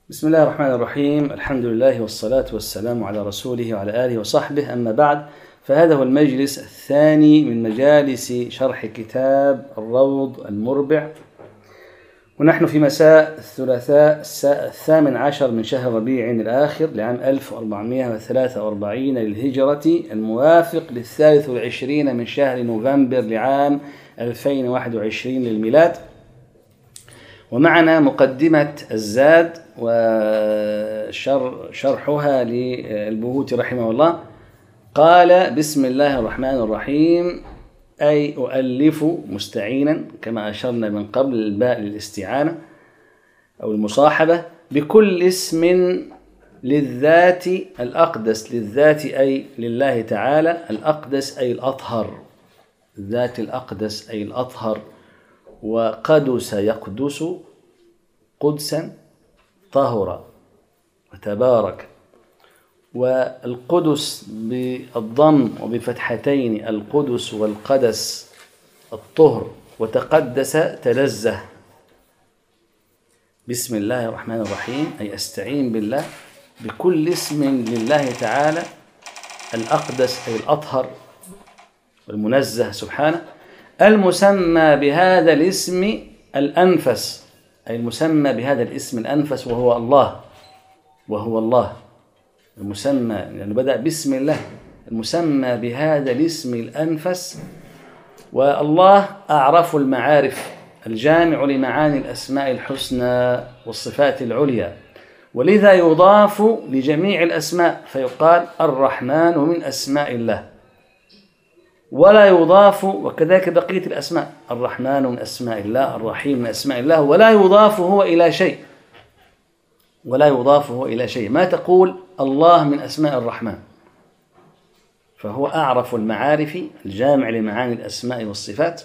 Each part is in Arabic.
بسم الله الرحمن الرحيم. الحمد لله والصلاة والسلام على رسوله وعلى آله وصحبه، أما بعد، فهذا هو المجلس الثاني من مجالس شرح كتاب الروض المربع، ونحن في مساء الثلاثاء 18 من شهر ربيع الآخر لعام 1443 للهجرة، الموافق 23 من شهر نوفمبر لعام 2021 للميلاد. ومعنا مقدمة الزاد وشرحها للبهوتي رحمه الله. قال: بسم الله الرحمن الرحيم، أي أؤلف مستعينا، كما أشرنا من قبل الباء للاستعانة أو المصاحبة، بكل اسم للذات الأقدس، للذات أي لله تعالى، الأقدس أي الأطهر، الذات الأقدس أي الأطهر، وقدس يقدس قدسا طهر وتبارك، والقدس بالضم وبفتحتين، القدس والقدس الطهر، وتقدس تنزه. بسم الله الرحمن الرحيم، أي أستعين بالله بكل اسم لله تعالى الأقدس أي الأطهر والمنزه سبحانه، المسمى بهذا الاسم الأنفس، أي المسمى بهذا الاسم الأنفس وهو الله، وهو الله المسمى، يعني بدأ بسم الله، المسمى بهذا الاسم الأنفس. والله أعرف المعارف، الجامع لمعاني الأسماء الحسنى والصفات العليا، ولذا يضاف لجميع الأسماء فيقال الرحمن من أسماء الله، ولا يضاف، وكذلك بقية الأسماء، الرحمن من أسماء الله، الرحيم من أسماء الله، ولا يضاف هو إلى شيء، ولا يضاف هو إلى شيء. ما تقول الله من أسماء الرحمن، فهو أعرف المعارف الجامع لمعاني الأسماء والصفات.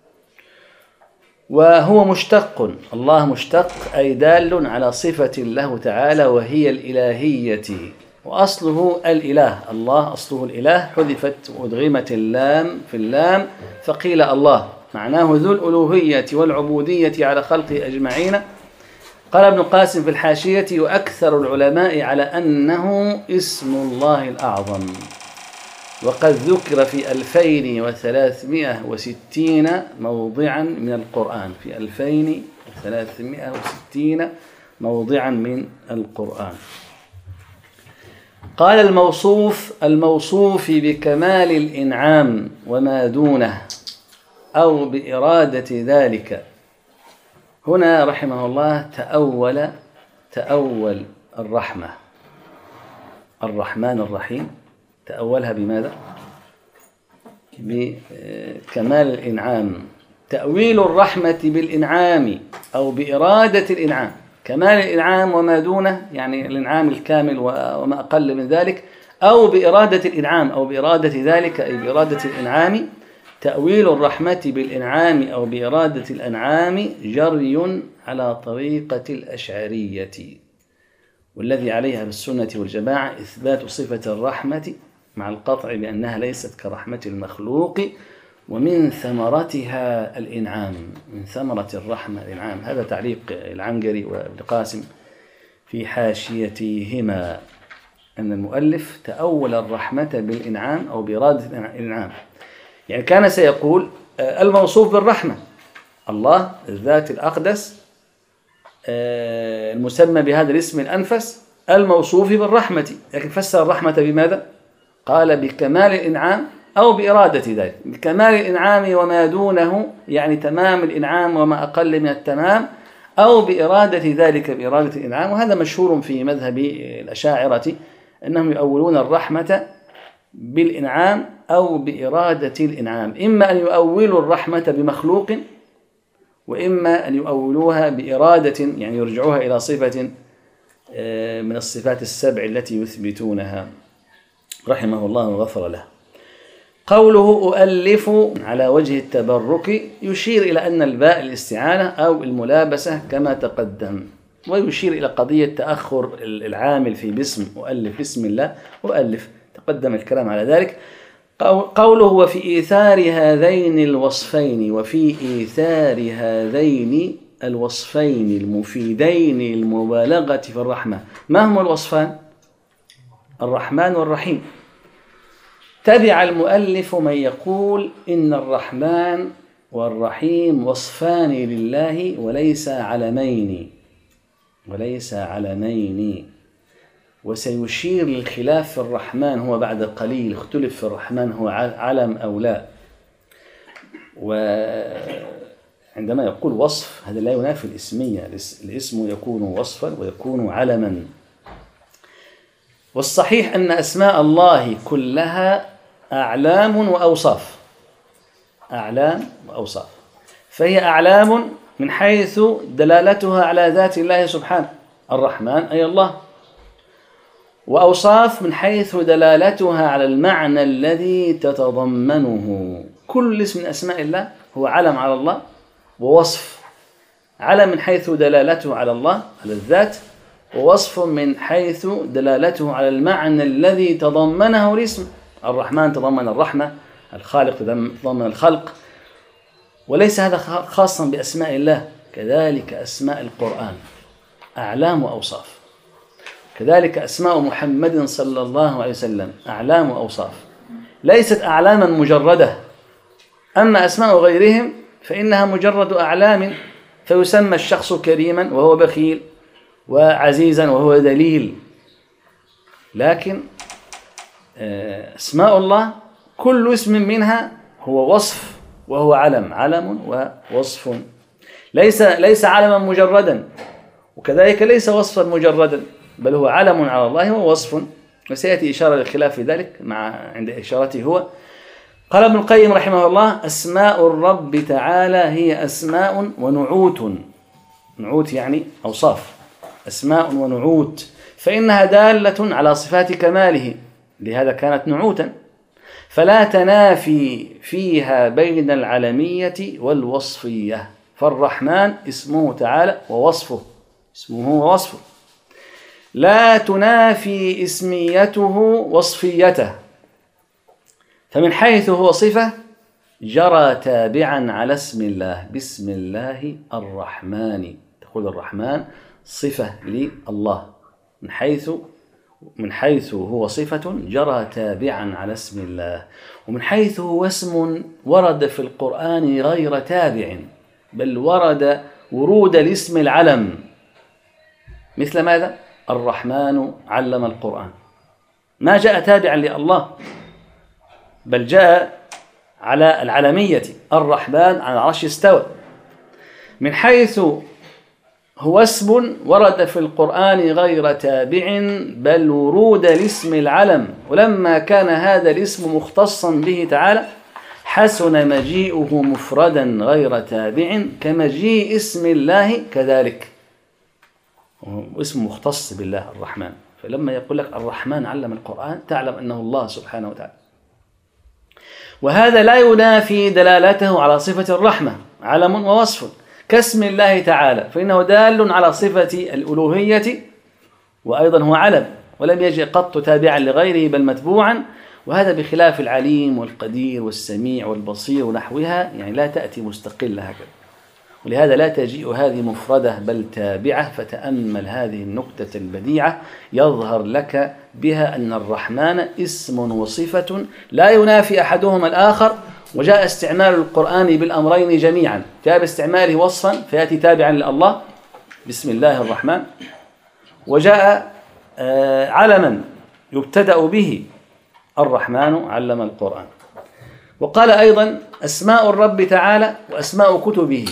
وهو مشتق، الله مشتق أي دال على صفة له تعالى وهي الإلهية، وأصله الإله، الله أصله الإله، حذفت وأدغمت اللام في اللام فقيل الله، معناه ذو الألوهية والعبودية على خلقه أجمعين. قال ابن قاسم في الحاشية: وأكثر العلماء على أنه اسم الله الأعظم، وقد ذكر في 2360 موضعا من القرآن، في 2360 موضعا من القرآن. قال: الموصوف بكمال الإنعام وما دونه أو بإرادة ذلك. هنا رحمه الله تأول الرحمة، الرحمن الرحيم، تأولها بماذا؟ بكمال الإنعام، تأويل الرحمة بالإنعام أو بإرادة الإنعام، كمال الإنعام وما دونه، يعني الإنعام الكامل وما أقل من ذلك، أو بإرادة الإنعام أو بإرادة ذلك أي بإرادة الإنعام. تأويل الرحمة بالإنعام أو بإرادة الأنعام جري على طريقة الأشعرية، والذي عليها بالسنة والجماعة إثبات صفة الرحمة مع القطع بأنها ليست كرحمة المخلوق، ومن ثمرتها الإنعام، من ثمرة الرحمة الإنعام. هذا تعليق العنقري وابن قاسم في حاشيتهما، أن المؤلف تأول الرحمة بالإنعام أو بإرادة الإنعام، يعني كان سيقول الموصوف بالرحمة الله الذات الأقدس، المسمى بهذا الاسم الأنفس، الموصوف بالرحمة، لكن فسر الرحمة بماذا؟ قال بكمال الإنعام أو بإرادة ذلك، بكمال الإنعام وما دونه، يعني تمام الإنعام وما أقل من التمام، أو بإرادة ذلك، بإرادة الإنعام. وهذا مشهور في مذهب الأشاعرة، أنهم يؤولون الرحمة بالإنعام أو بإرادة الإنعام، إما أن يؤولوا الرحمة بمخلوق، وإما أن يؤولوها بإرادة، يعني يرجعوها إلى صفة من الصفات السبع التي يثبتونها، رحمه الله وغفر له. قوله أؤلف على وجه التبرك يشير إلى أن الباء الاستعانة أو الملابسة كما تقدم، ويشير إلى قضية تأخر العامل في باسم أؤلف، بسم الله أؤلف، تقدم الكلام على ذلك. قوله وفي إيثار هذين الوصفين، وفي إيثار هذين الوصفين المفيدين للمبالغة في الرحمة. ما هما الوصفان؟ الرحمن والرحيم. تبع المؤلف من يقول إن الرحمن والرحيم وصفان لله وليس علمين، وسيشير للخلاف في الرحمن. هو بعد قليل اختلف في الرحمن هو علم أو لا. وعندما يقول وصف هذا لا ينافي الاسمية، الاسم يكون وصفا ويكون علما. والصحيح أن أسماء الله كلها أعلام وأوصاف، فهي أعلام من حيث دلالتها على ذات الله سبحانه، الرحمن أي الله، وأوصاف من حيث دلالتها على المعنى الذي تتضمنه. كل اسم من أسماء الله هو علم على الله ووصف، علم من حيث دلالته على الله على الذات، ووصف من حيث دلالته على المعنى الذي تضمنه الاسم. الرحمن تضمن الرحمة، الخالق تضمن الخلق. وليس هذا خاصا بأسماء الله، كذلك أسماء القرآن أعلام وأوصاف، كذلك أسماء محمد صلى الله عليه وسلم أعلام وأوصاف، ليست أعلاما مجردة. أما أسماء غيرهم فإنها مجرد أعلام، فيسمى الشخص كريما وهو بخيل، وعزيزا وهو ذليل. لكن أسماء الله كل اسم منها هو وصف وهو علم ووصف، ليس علما مجردا، وكذلك ليس وصفا مجردا، بل هو علم على الله ووصف. وسيأتي إشارة للخلاف في ذلك عند إشارته هو. قال ابن القيم رحمه الله: أسماء الرب تعالى هي أسماء ونعوت. نعوت يعني أوصاف، أسماء ونعوت، فإنها دالة على صفات كماله، لهذا كانت نعوتا، فلا تنافي فيها بين العلمية والوصفية. فالرحمن اسمه تعالى ووصفه، اسمه ووصفه، لا تنافي اسميته وصفيته. فمن حيث هو صفة جرى تابعا على اسم الله، بسم الله الرحمن، تقول الرحمن صفة لله، من حيث هو صفة جرى تابعا على اسم الله. ومن حيث هو اسم ورد في القرآن غير تابع، بل ورد ورود الاسم العلم، مثل ماذا؟ الرحمن علم القرآن، ما جاء تابعا لله، بل جاء على العلمية، الرحمن على العرش استوى. من حيث هو اسم ورد في القرآن غير تابع، بل ورود الاسم العلم، ولما كان هذا الاسم مختصا به تعالى حسن مجيئه مفردا غير تابع، كمجيء اسم الله كذلك، اسم مختص بالله الرحمن. فلما يقول لك الرحمن علم القرآن تعلم أنه الله سبحانه وتعالى. وهذا لا ينافي دلالته على صفة الرحمة، علم ووصف، كاسم الله تعالى، فإنه دال على صفة الألوهية، وأيضا هو علم، ولم يجئ قط تابعا لغيره بل متبوعا. وهذا بخلاف العليم والقدير والسميع والبصير ونحوها، يعني لا تأتي مستقلة هكذا، ولهذا لا تجيء هذه مفردة بل تابعة. فتأمل هذه النكتة البديعة يظهر لك بها أن الرحمن اسم وصفة لا ينافي أحدهما الآخر، وجاء استعمال القرآن بالأمرين جميعا، جاء باستعماله وصفا فيأتي تابعا لله بسم الله الرحمن، وجاء علما يبتدأ به الرحمن علم القرآن. وقال أيضا: أسماء الرب تعالى وأسماء كتبه،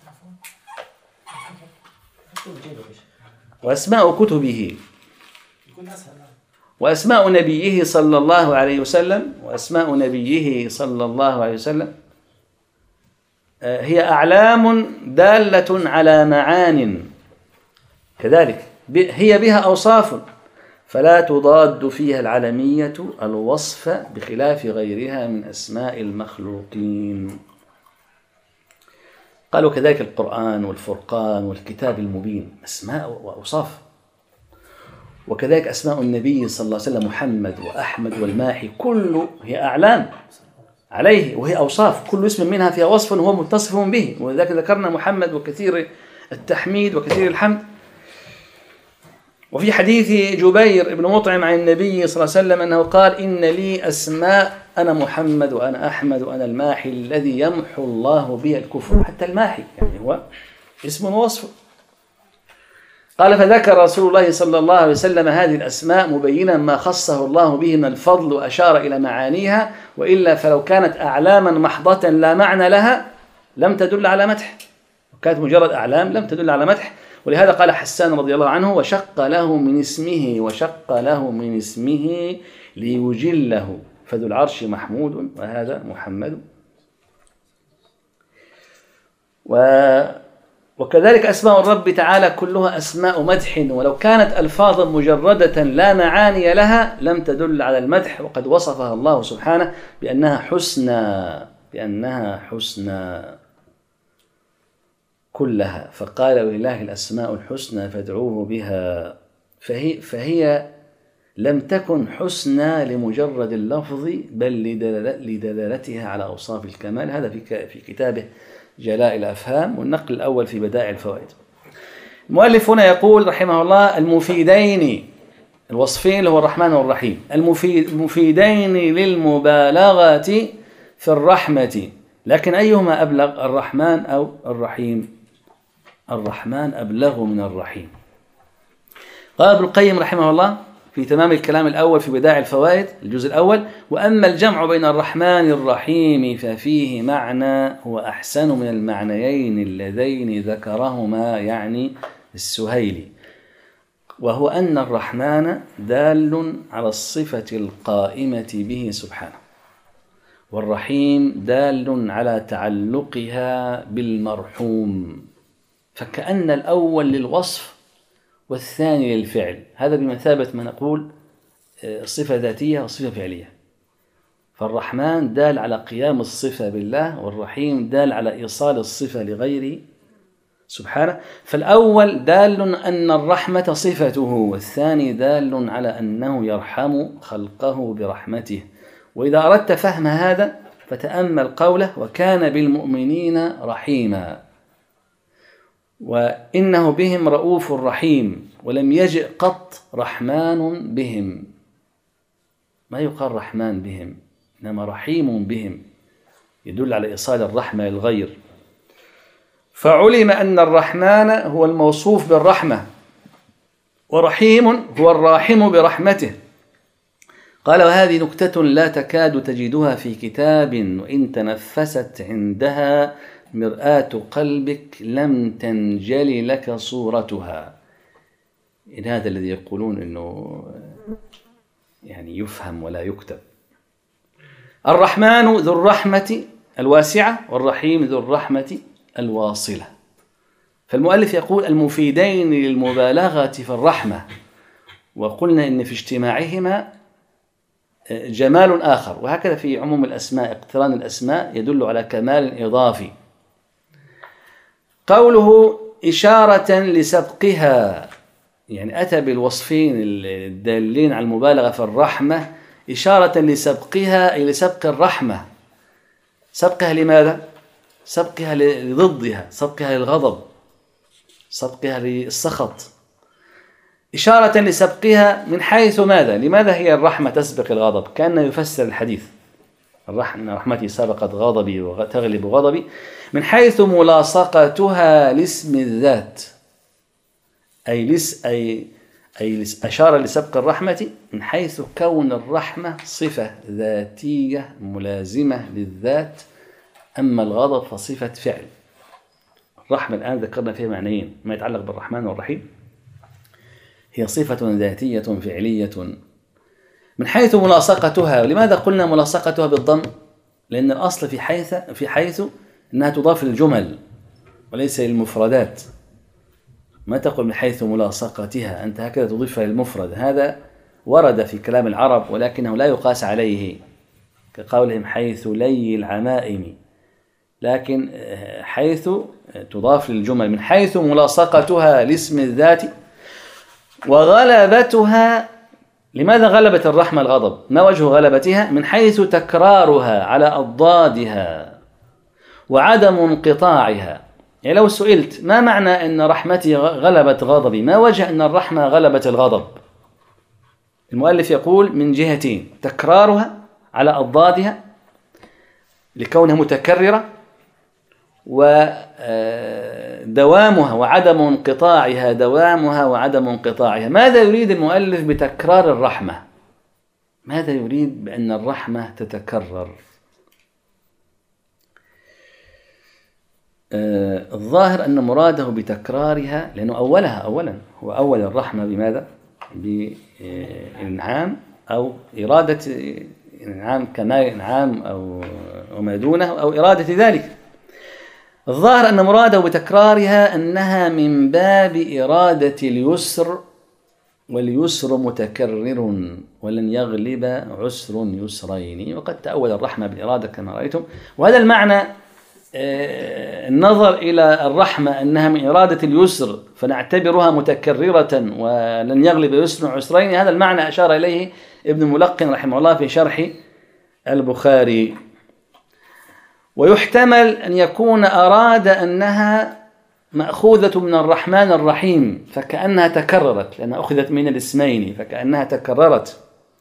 وأسماء نبيه صلى الله عليه وسلم، هي أعلام دالة على معان، كذلك هي بها أوصاف، فلا تضاد فيها العلمية الوصف بخلاف غيرها من أسماء المخلوقين. قالوا كذلك القرآن والفرقان والكتاب المبين أسماء وأوصاف، وكذلك أسماء النبي صلى الله عليه وسلم محمد وأحمد والماحي، كل هي أعلام عليه وهي أوصاف، كل اسم منها فيها وصف هو متصف به. ولذلك ذكرنا محمد وكثير التحميد وكثير الحمد. وفي حديث جبير بن مطعم عن النبي صلى الله عليه وسلم أنه قال: إن لي أسماء، أنا محمد وأنا أحمد وأنا الماحي الذي يمحو الله به الكفر. حتى الماحي يعني هو اسم وصف. قال: فذكر رسول الله صلى الله عليه وسلم هذه الأسماء مبينا ما خصه الله به من الفضل وأشار إلى معانيها، وإلا فلو كانت أعلاما محضة لا معنى لها لم تدل على مدح، كانت مجرد أعلام لم تدل على مدح. ولهذا قال حسان رضي الله عنه: وشق له من اسمه ليجله، فذو العرش محمود وهذا محمد. وكذلك أسماء الرب تعالى كلها أسماء مدح، ولو كانت ألفاظا مجردة لا معاني لها لم تدل على المدح، وقد وصفها الله سبحانه بأنها حسنى كلها، فقال: ولله الأسماء الحسنى فادعوه بها. فهي لم تكن حسنى لمجرد اللفظ، بل لدلالتها على أوصاف الكمال. هذا في كتابه جلاء الأفهام، والنقل الأول في بدائع الفوائد. المؤلف هنا يقول رحمه الله: المفيدين الوصفين اللي هو الرحمن والرحيم، المفيدين للمبالغة في الرحمة، لكن أيهما أبلغ، الرحمن أو الرحيم؟ الرحمن أبلغ من الرحيم. قال ابن القيم رحمه الله في تمام الكلام الأول في بدائع الفوائد الجزء الأول: وأما الجمع بين الرحمن الرحيم ففيه معنى هو أحسن من المعنيين اللذين ذكرهما، يعني السهيلي، وهو أن الرحمن دال على الصفة القائمة به سبحانه، والرحيم دال على تعلقها بالمرحوم، فكأن الأول للوصف والثاني للفعل. هذا بمثابة ما نقول صفة ذاتية وصفة فعلية. فالرحمن دال على قيام الصفة بالله، والرحيم دال على إيصال الصفة لغيره سبحانه. فالأول دال أن الرحمة صفته، والثاني دال على أنه يرحم خلقه برحمته. وإذا أردت فهم هذا فتأمل قوله: وكان بالمؤمنين رحيما، وإنه بهم رؤوف رحيم، ولم يجئ قط رحمن بهم. ما يقال رحمن بهم، إنما رحيم بهم، يدل على إيصال الرحمة للغير. فعلم أن الرحمن هو الموصوف بالرحمة، ورحيم هو الراحم برحمته. قال: وهذه نكتة لا تكاد تجدها في كتاب، وإن تنفست عندها مرآة قلبك لم تنجلي لك صورتها. إن هذا الذي يقولون إنه يعني يفهم ولا يكتب. الرحمن ذو الرحمة الواسعة، والرحيم ذو الرحمة الواصلة. فالمؤلف يقول: المفيدين للمبالغة في الرحمة، وقلنا إن في اجتماعهما جمال آخر، وهكذا في عموم الأسماء، اقتران الأسماء يدل على كمال إضافي. قوله إشارة لسبقها، يعني أتى بالوصفين الدالين على المبالغة في الرحمة إشارة لسبقها، أي لسبق الرحمة. سبقها لماذا؟ سبقها لضدها، سبقها للغضب، سبقها للسخط. إشارة لسبقها من حيث ماذا؟ لماذا هي الرحمة تسبق الغضب؟ كأنه يفسر الحديث: رحمتي سبقت غضبي وتغلب غضبي، من حيث ملاصقتها لاسم الذات، أي أشار لسبق الرحمة من حيث كون الرحمة صفة ذاتية ملازمة للذات، أما الغضب فصفة فعل. الرحمة الآن ذكرنا فيها معنيين: ما يتعلق بالرحمن والرحيم هي صفة ذاتية فعلية من حيث ملاصقتها. لماذا قلنا ملاصقتها بالضم؟ لأن الأصل في حيث أنها تضاف للجمل وليس للمفردات. ما تقول من حيث ملاصقتها، أنت هكذا تضيفها للمفرد. هذا ورد في كلام العرب ولكنه لا يقاس عليه، كقولهم حيث لي العمائم، لكن حيث تضاف للجمل. من حيث ملاصقتها لاسم الذات وغلبتها. لماذا غلبت الرحمة الغضب؟ ما وجه غلبتها؟ من حيث تكرارها على أضدادها وعدم انقطاعها. يعني لو سئلت ما معنى أن رحمتي غلبت غضبي، ما وجه أن الرحمة غلبت الغضب؟ المؤلف يقول من جهتين: تكرارها على أضدادها لكونها متكررة، ودوامها وعدم انقطاعها، دوامها وعدم انقطاعها. ماذا يريد المؤلف بتكرار الرحمة؟ ماذا يريد بأن الرحمة تتكرر؟ الظاهر أن مراده بتكرارها لأنه أولا هو أول الرحمة بماذا؟ بإنعام أو إرادة إنعام كما إنعام أو وما دونه أو إرادة ذلك. الظاهر أن مراده بتكرارها أنها من باب إرادة اليسر، واليسر متكرر ولن يغلب عسر يسرين، وقد تأول الرحمة بالإرادة كما رأيتم. وهذا المعنى النظر إلى الرحمة أنها من إرادة اليسر فنعتبرها متكررة ولن يغلب يسر عسرين، هذا المعنى أشار إليه ابن الملقن رحمه الله في شرح البخاري. ويحتمل أن يكون أراد أنها مأخوذة من الرحمن الرحيم فكأنها تكررت، لأنها أخذت من الاسمين فكأنها تكررت.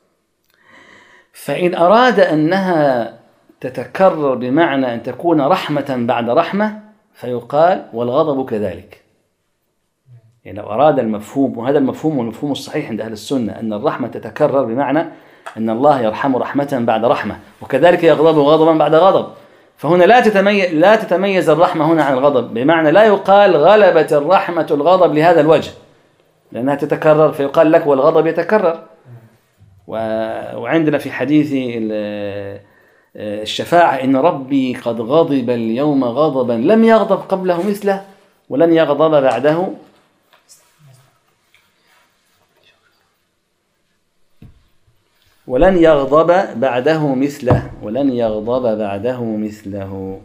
فإن أراد أنها تتكرر بمعنى أن تكون رحمة بعد رحمة فيقال والغضب كذلك. يعني لو أراد المفهوم، وهذا المفهوم والمفهوم الصحيح عند أهل السنة، أن الرحمة تتكرر بمعنى أن الله يرحم رحمة بعد رحمة، وكذلك يغضب غضبا بعد غضب. فهنا لا تتميز الرحمة هنا عن الغضب، بمعنى لا يقال غلبت الرحمة الغضب لهذا الوجه لأنها تتكرر فيقال لك والغضب يتكرر. وعندنا في حديث الشفاعة إن ربي قد غضب اليوم غضبا لم يغضب قبله مثله ولن يغضب بعده مثله.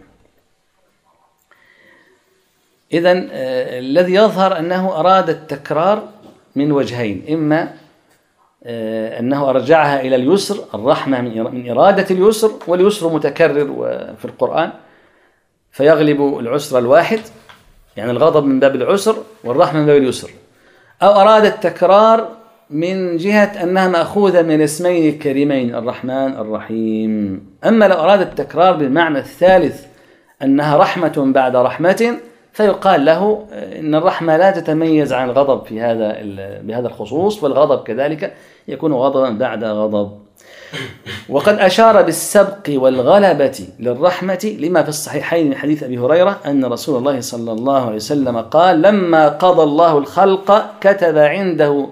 إذن الذي يظهر أنه أراد التكرار من وجهين: إما أنه أرجعها إلى اليسر، الرحمة من إرادة اليسر، واليسر متكرر في القرآن فيغلب العسر الواحد، يعني الغضب من باب العسر والرحمة من باب اليسر. أو أراد التكرار من جهة أنها مأخوذة من اسمين الكريمين الرحمن الرحيم. أما لو أراد التكرار بالمعنى الثالث أنها رحمة بعد رحمة فيقال له إن الرحمة لا تتميز عن الغضب بهذا الخصوص، والغضب كذلك يكون غضبا بعد غضب. وقد أشار بالسبق والغلبة للرحمة لما في الصحيحين من حديث أبي هريرة أن رسول الله صلى الله عليه وسلم قال: لما قضى الله الخلق كتب عنده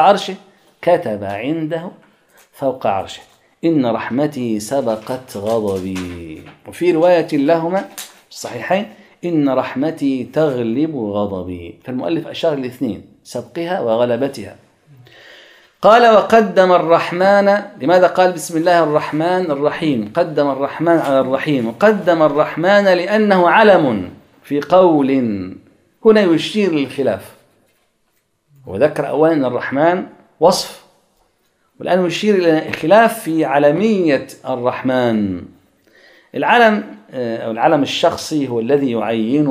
فوق عرشه إن رحمتي سبقت غضبي. وفي رواية لهما الصحيحين إن رحمتي تغلب غضبي. فالمؤلف أشار الاثنين، سبقها وغلبتها. قال: وقدم الرحمن. لماذا قال بسم الله الرحمن الرحيم؟ قدم الرحمن على الرحيم. وقدم الرحمن لأنه علم في قول، هنا يشير للخلاف. وذكر أولا أن الرحمن وصف، والآن يشير إلى الخلاف في علمية الرحمن. العلم أو العلم الشخصي هو الذي يعين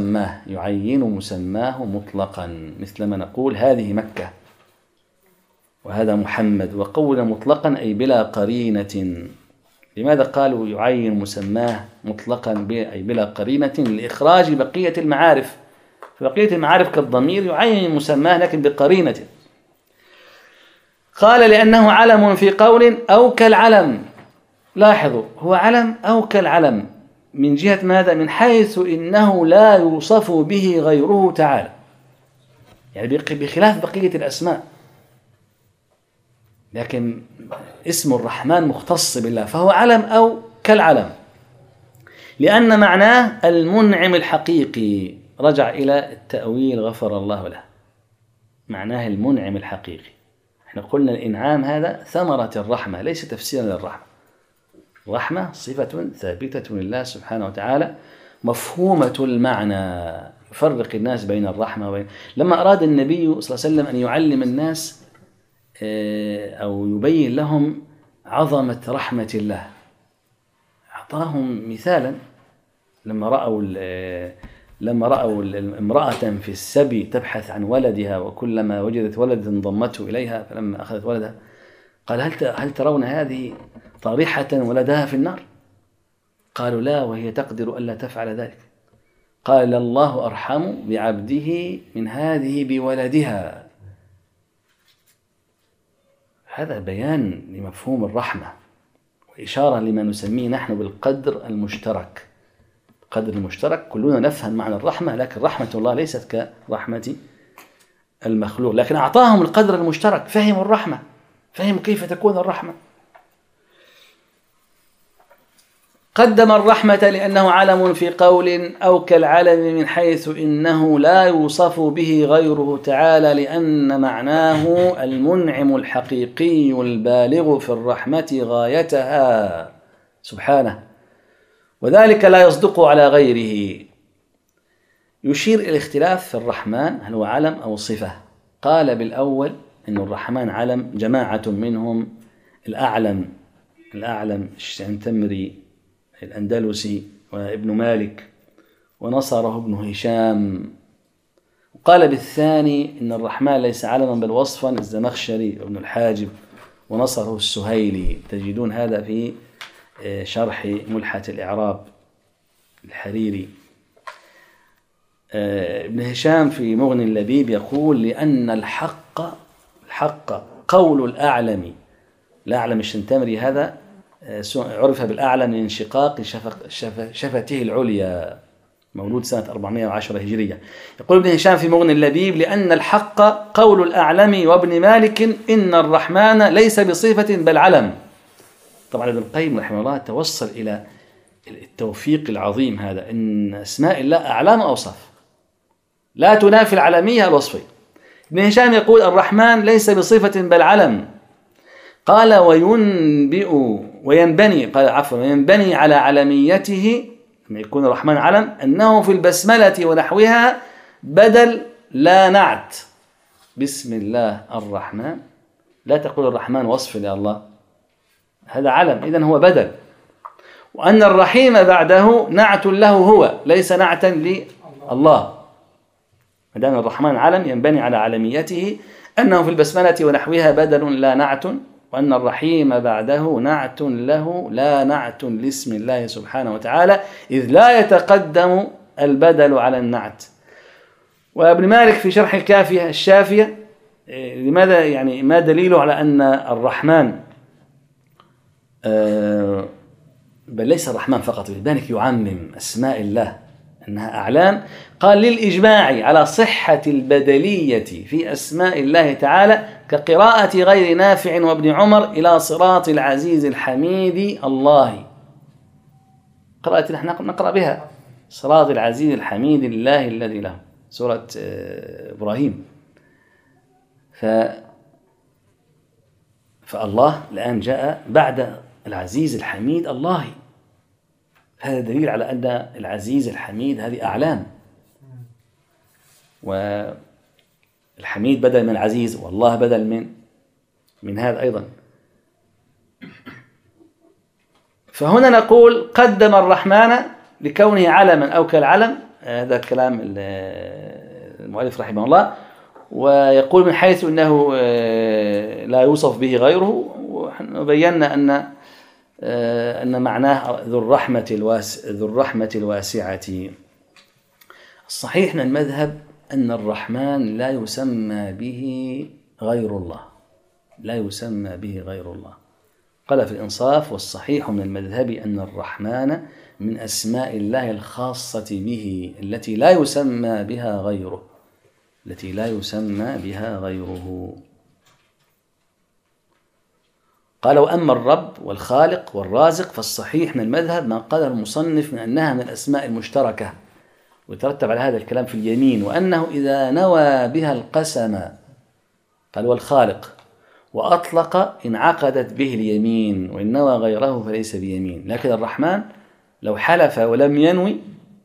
مسماه مطلقا، مثل ما نقول هذه مكة وهذا محمد، وقول مطلقا أي بلا قرينة. لماذا قالوا يعين مسماه مطلقا أي بلا قرينة؟ لإخراج بقية المعارف، فبقية المعارف كالضمير يعين مسماه لكن بقرينة. قال لأنه علم في قول أو كالعلم. لاحظوا، هو علم أو كالعلم من جهة ماذا؟ من حيث إنه لا يوصف به غيره تعالى، يعني بخلاف بقية الأسماء. لكن اسم الرحمن مختص بالله فهو علم أو كالعلم، لأن معناه المنعم الحقيقي. رجع إلى التأويل غفر الله له، معناه المنعم الحقيقي. احنا قلنا الإنعام هذا ثمرة الرحمة ليس تفسيرا للرحمة. الرحمة صفة ثابتة لله سبحانه وتعالى مفهومة المعنى، يفرق الناس بين الرحمة وبين. لما أراد النبي صلى الله عليه وسلم أن يعلم الناس أو يبين لهم عظمة رحمة الله أعطاهم مثالا. لما رأوا لما رأوا امرأة في السبي تبحث عن ولدها، وكلما وجدت ولدا ضمته إليها، فلما أخذت ولدها قال هل ترون هذه طارحة ولدها في النار؟ قالوا لا، وهي تقدر ألا تفعل ذلك. قال الله أرحم بعبده من هذه بولدها. هذا بيان لمفهوم الرحمة وإشارة لما نسميه نحن بالقدر المشترك. القدر المشترك كلنا نفهم معنى الرحمة، لكن رحمة الله ليست كرحمة المخلوق، لكن أعطاهم القدر المشترك، فهموا الرحمة، فهموا كيف تكون الرحمة. قدم الرحمة لأنه علم في قول أو كالعلم من حيث إنه لا يوصف به غيره تعالى، لأن معناه المنعم الحقيقي البالغ في الرحمة غايتها سبحانه، وذلك لا يصدق على غيره. يشير إلى الاختلاف في الرحمن، هل هو علم أو صفة؟ قال بالأول إن الرحمن علم، جماعة منهم الأعلم الشنتمري الأندلسي وابن مالك ونصره ابن هشام. وقال بالثاني إن الرحمن ليس علما بل وصفا، الزمخشري وابن الحاجب ونصره السهيلي. تجدون هذا في شرح ملحة الإعراب الحريري. ابن هشام في مغني اللبيب يقول لأن الحق قول الأعلم الشنتمري هذا عرف بالأعلم من انشقاق شفته العليا، مولود سنة 410 هجرية. يقول ابن هشام في مغني اللبيب لأن الحق قول الأعلم وابن مالك إن الرحمن ليس بصفة بل علم. طبعا ابن القيم رحمه الله توصل إلى التوفيق العظيم هذا، إن أسماء الله أعلام أوصاف لا تنافي العلمية الوصفية. ابن هشام يقول الرحمن ليس بصفة بل علم. قال وينبني على علميته لما يكون الرحمن علم أنه في البسملة ونحوها بدل لا نعت. بسم الله الرحمن، لا تقول الرحمن وصف لله، هذا علم، إذن هو بدل. وأن الرحيم بعده نعت له هو، ليس نعتا لله. مدام الرحمن علم ينبني على علميته أنه في البسملة ونحوها بدل لا نعت، وأن الرحيم بعده نعت له لا نعت لاسم الله سبحانه وتعالى، إذ لا يتقدم البدل على النعت. وابن مالك في شرح الكافية الشافية لماذا يعني ما دليله على أن الرحمن بل ليس الرحمن فقط، بالبانك يعمم أسماء الله أنها أعلام. قال للإجماع على صحة البدلية في أسماء الله تعالى كقراءة غير نافع وابن عمر إلى صراط العزيز الحميد الله، قراءة نحن نقرأ بها صراط العزيز الحميد الله الذي له، سورة إبراهيم. فالله الآن جاء بعد العزيز الحميد الله، هذا دليل على أن العزيز الحميد هذه أعلام، والحميد بدل من العزيز، والله بدل من هذا أيضا. فهنا نقول قدم الرحمن لكونه علما أو كالعلم، هذا كلام المؤلف رحمه الله. ويقول من حيث أنه لا يوصف به غيره، وبينا أن معناه ذو الرحمة الواسعة. الصحيح من المذهب أن الرحمن لا يسمى به غير الله، لا يسمى به غير الله. قال في الإنصاف والصحيح من المذهب أن الرحمن من أسماء الله الخاصة به التي لا يسمى بها غيره، قال وأما الرب والخالق والرازق فالصحيح من المذهب ما قاله المصنف من أنها من الأسماء المشتركة، ويترتب على هذا الكلام في اليمين، وأنه إذا نوى بها القسم قال والخالق وأطلق انعقدت به اليمين، وإن نوى غيره فليس بيمين. لكن الرحمن لو حلف ولم ينوي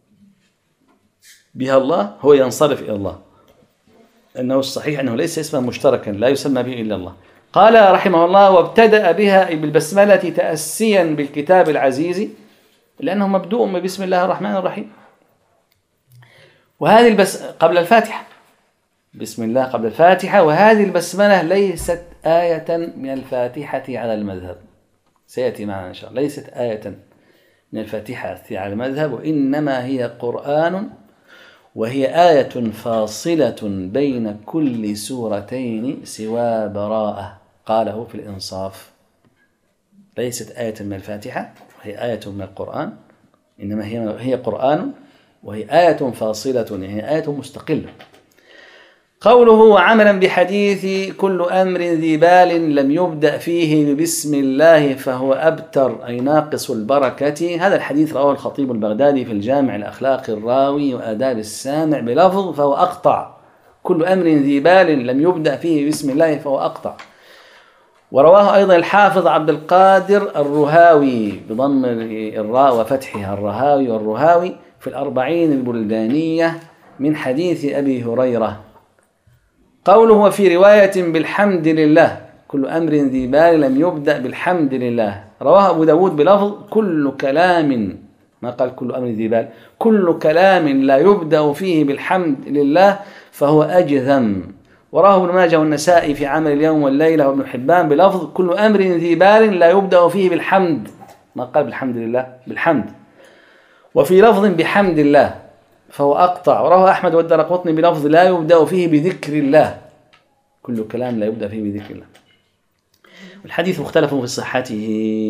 بها الله هو ينصرف إلى الله، أنه الصحيح أنه ليس اسما مشتركا لا يسمى به إلا الله. قال رحمه الله وابتدأ بها بالبسملة تأسيا بالكتاب العزيز، لأنه مبدوء بسم الله الرحمن الرحيم. وهذه قبل الفاتحة، بسم الله قبل الفاتحة. وهذه البسملة ليست آية من الفاتحة على المذهب، سيأتي معنا إن شاء الله. ليست آية من الفاتحة على المذهب، وإنما هي قرآن، وهي آية فاصلة بين كل سورتين سوى براءة، قاله في الإنصاف. ليست آية من الفاتحة، وهي آية من القرآن، إنما هي قرآن، وهي آية فاصلة، يعني هي آية مستقلة. قوله وعملا بحديث كل أمر ذي بال لم يبدأ فيه بسم الله فهو أبتر أي ناقص البركة. هذا الحديث رواه الخطيب البغدادي في الجامع الأخلاق الراوي وآداب السامع بلفظ فهو أقطع. كل أمر ذي بال لم يبدأ فيه بسم الله فهو أقطع. ورواه أيضا الحافظ عبد القادر الرهاوي بضم الراء وفتحها، الرهاوي والرهاوي، في الأربعين البلدانية من حديث أبي هريرة. قوله وفي رواية بالحمد لله كل أمر ذي بال لم يبدأ بالحمد لله، رواه أبو داود بلفظ كل كلام، ما قال كل أمر ذي بال، كل كلام لا يبدأ فيه بالحمد لله فهو أجذم. وراه ابن ماجه والنسائي في عمل اليوم والليلة وابن حبان بلفظ كل أمر ذي بال لا يبدأ فيه بالحمد، ما قال بالحمد لله، بالحمد. وفي لفظ بحمد الله فهو أقطع. وراه أحمد والدرقطني بلفظ لا يبدأ فيه بذكر الله، كل كلام لا يبدأ فيه بذكر الله. والحديث مختلف في صحته،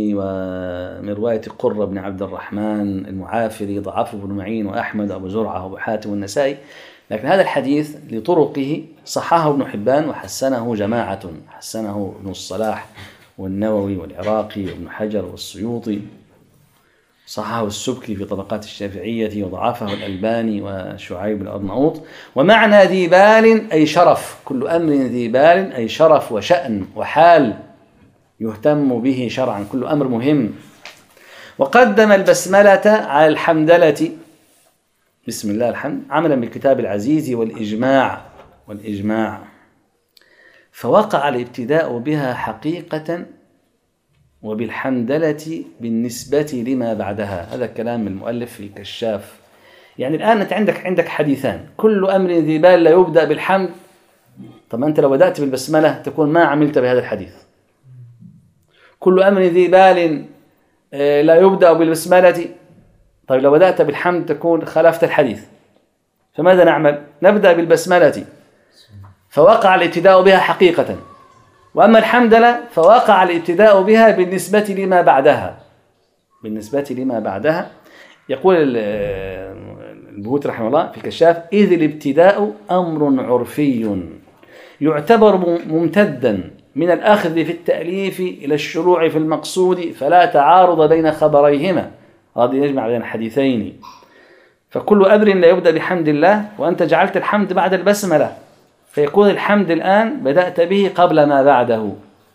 ومن رواية قرة بن عبد الرحمن المعافري ضعفه ابن معين وأحمد وأبو زرعة وأبو حاتم والنسائي، لكن هذا الحديث لطرقه صححه ابن حبان وحسنه جماعة، حسنه ابن الصلاح والنووي والعراقي وابن حجر والسيوطي، صححه السبكي في طبقات الشافعية، وضعفه الألباني وشعيب الأرناؤوط. ومعنى ذي بال أي شرف، كل أمر ذي بال أي شرف وشأن وحال يهتم به شرعا، كل أمر مهم. وقدم البسملة على الحمدلة، بسم الله الحمد، عملا بالكتاب العزيز والإجماع، فوقع الابتداء بها حقيقة وبالحمدلة بالنسبة لما بعدها. هذا كلام المؤلف في الكشاف. يعني الآن أنت عندك حديثان، كل أمر ذي بال لا يبدأ بالحمد. طب أنت لو بدأت بالبسملة تكون ما عملت بهذا الحديث. كل أمر ذي بال لا يبدأ بالبسملة، طيب لو بدأت بالحمد تكون خالفت الحديث. فماذا نعمل؟ نبدأ بالبسملة فوقع الابتداء بها حقيقة، وأما الحمدلة فوقع الابتداء بها بالنسبة لما بعدها. يقول البهوت رحمه الله في الكشاف إذ الابتداء أمر عرفي يعتبر ممتدا من الأخذ في التأليف إلى الشروع في المقصود، فلا تعارض بين خبريهما، هذا يجمع بين الحديثين. فكل أمر لا يبدأ بحمد الله، وأنت جعلت الحمد بعد البسملة، فيكون الحمد الآن بدأت به قبل ما بعده،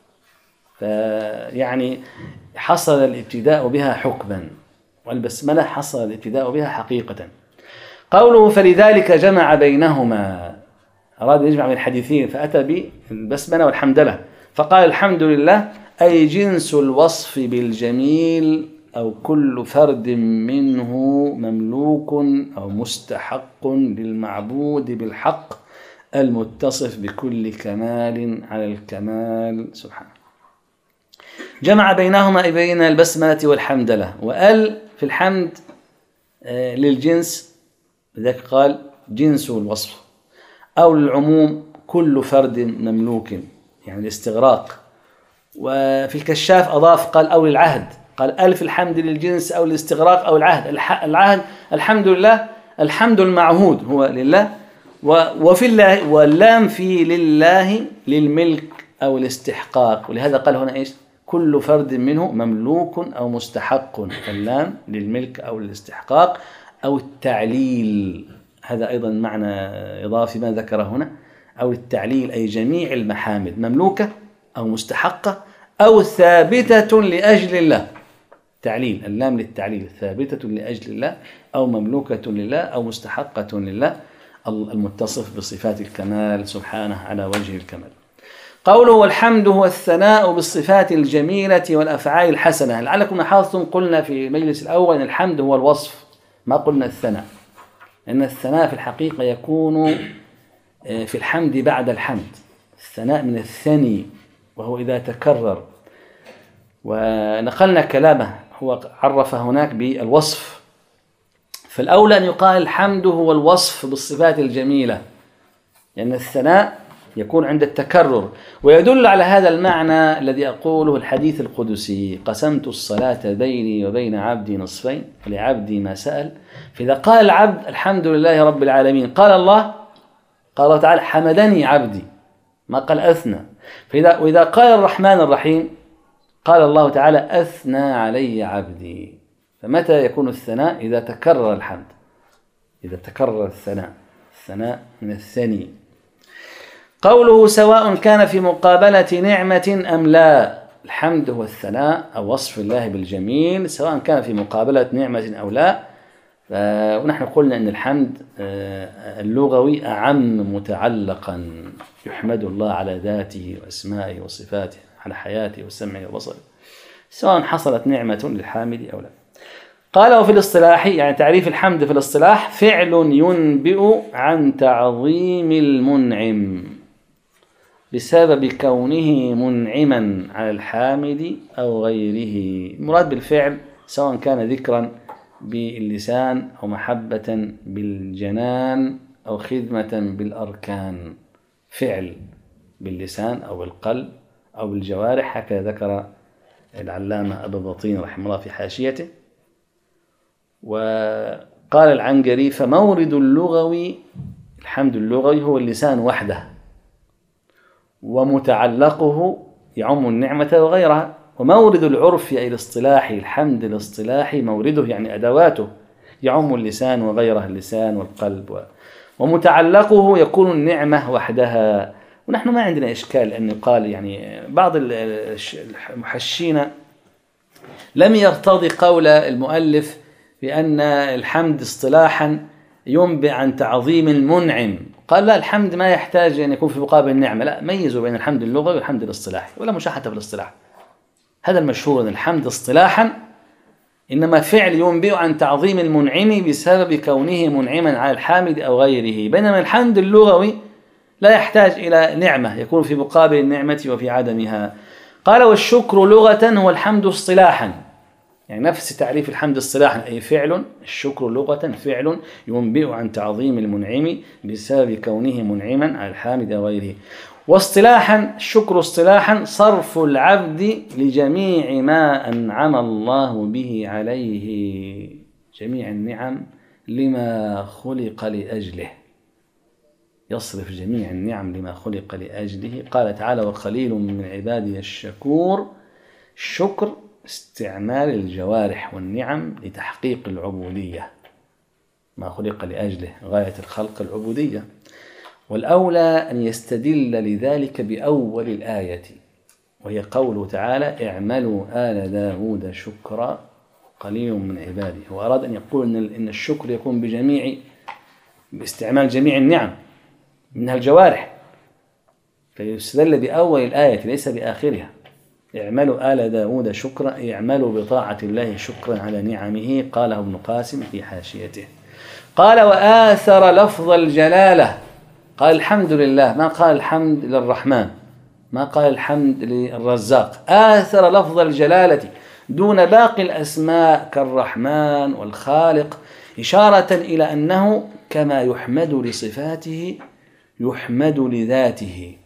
فيعني حصل الابتداء بها حكما، والبسملة حصل الابتداء بها حقيقة. قوله فلذلك جمع بينهما، أراد يجمع بين الحديثين فأتى بالبسملة والحمدلة، فقال الحمد لله أي جنس الوصف بالجميل، أو كل فرد منه مملوك أو مستحق للمعبود بالحق المتصف بكل كمال على الكمال سبحانه. جمع بينهما بين البسملة والحمدلة، وقال في الحمد للجنس، لذلك قال جنس الوصف، أو للعموم كل فرد مملوك، يعني الاستغراق. وفي الكشاف أضاف قال أو للعهد، قال ألف الحمد للجنس أو الاستغراق أو العهد. العهد الحمد لله، الحمد المعهود هو لله، وفي الله، واللام في لله للملك أو الاستحقاق، ولهذا قال هنا إيش؟ كل فرد منه مملوك أو مستحق، اللام للملك أو الاستحقاق أو التعليل، هذا أيضا معنى إضافي ما ذكره هنا، أو التعليل أي جميع المحامد مملوكة أو مستحقة أو ثابتة لأجل الله. تعليل، اللام للتعليل، ثابتة لأجل الله أو مملوكة لله أو مستحقة لله، المتصف بصفات الكمال سبحانه على وجه الكمال. قوله والحمد هو الثناء بالصفات الجميلة والأفعال الحسنة. لعلكم لاحظتم قلنا في المجلس الأول أن الحمد هو الوصف، ما قلنا الثناء. لأن الثناء في الحقيقة يكون في الحمد بعد الحمد. الثناء من الثني وهو إذا تكرر. ونقلنا كلامه، هو عرف هناك بالوصف، فالأولى أن يقال الحمد هو الوصف بالصفات الجميلة، لأن الثناء يكون عند التكرر. ويدل على هذا المعنى الذي أقوله الحديث القدسي: قسمت الصلاة بيني وبين عبدي نصفين ولعبدي ما سأل. فإذا قال العبد الحمد لله رب العالمين، قال الله تعالى حمدني عبدي، ما قال أثنى. وإذا قال الرحمن الرحيم، قال الله تعالى أثنى علي عبدي. فمتى يكون الثناء؟ إذا تكرر الحمد، إذا تكرر الثناء من الثني. قوله سواء كان في مقابلة نعمة أم لا. الحمد هو الثناء أو وصف الله بالجميل سواء كان في مقابلة نعمة أو لا. ونحن قلنا أن الحمد اللغوي أعم متعلقا، يحمد الله على ذاته وأسمائه وصفاته، على حياته وسمعه وبصره، سواء حصلت نعمة للحامد أو لا. قال وفي الاصطلاح، يعني تعريف الحمد في الاصطلاح: فعل ينبئ عن تعظيم المنعم بسبب كونه منعما على الحامد أو غيره. المراد بالفعل سواء كان ذكرا باللسان أو محبة بالجنان أو خدمة بالأركان. فعل باللسان أو بالقلب أو بالجوارح، هكذا ذكر العلامة أبو بطين رحمه الله في حاشيته. وقال العنقري: فمورد اللغوي، الحمد اللغوي هو اللسان وحده، ومتعلقه يعم النعمة وغيرها. ومورد العرف أي الاصطلاحي، الحمد الاصطلاحي مورده يعني أدواته يعم اللسان وغيره، اللسان والقلب، ومتعلقه يكون النعمة وحدها. ونحن ما عندنا إشكال أن يقال، يعني بعض المحشين لم يرتضي قول المؤلف بأن الحمد اصطلاحا ينبئ عن تعظيم المنعم. قال لا، الحمد ما يحتاج أن يكون في مقابل النعمة، لا، ميزوا بين الحمد اللغوي والحمد الاصطلاحي، ولا مشاحة في الاصطلاح. هذا المشهور أن الحمد اصطلاحا إنما فعل ينبئ عن تعظيم المنعم بسبب كونه منعما على الحامد أو غيره، بينما الحمد اللغوي لا يحتاج إلى نعمة، يكون في مقابل النعمة وفي عدمها. قال والشكر لغة هو الحمد اصطلاحا، يعني نفس تعريف الحمد اصطلاحا، أي فعل. الشكر لغة فعل ينبئ عن تعظيم المنعم بسبب كونه منعما على الحامد أو غيره. واصطلاحا، الشكر اصطلاحا صرف العبد لجميع ما أنعم الله به عليه، جميع النعم لما خلق لأجله، يصرف جميع النعم لما خلق لأجله. قال تعالى: وقليل من عبادي الشكور. الشكر استعمال الجوارح والنعم لتحقيق العبودية، ما خلق لأجله، غاية الخلق العبودية. والأولى أن يستدل لذلك بأول الآية، وهي قوله تعالى: اعملوا آل داود شكرا قليل من عبادي. وأراد أن يقول إن الشكر يكون باستعمال جميع النعم منها الجوارح، فيستدل بأول الآية ليس بآخرها. اعملوا آل داود شكرا، اعملوا بطاعة الله شكرا على نعمه، قاله ابن قاسم في حاشيته. قال وآثر لفظ الجلالة، قال الحمد لله، ما قال الحمد للرحمن، ما قال الحمد للرزاق، آثر لفظ الجلالة دون باقي الأسماء كالرحمن والخالق، إشارة إلى أنه كما يحمد لصفاته يحمد لذاته.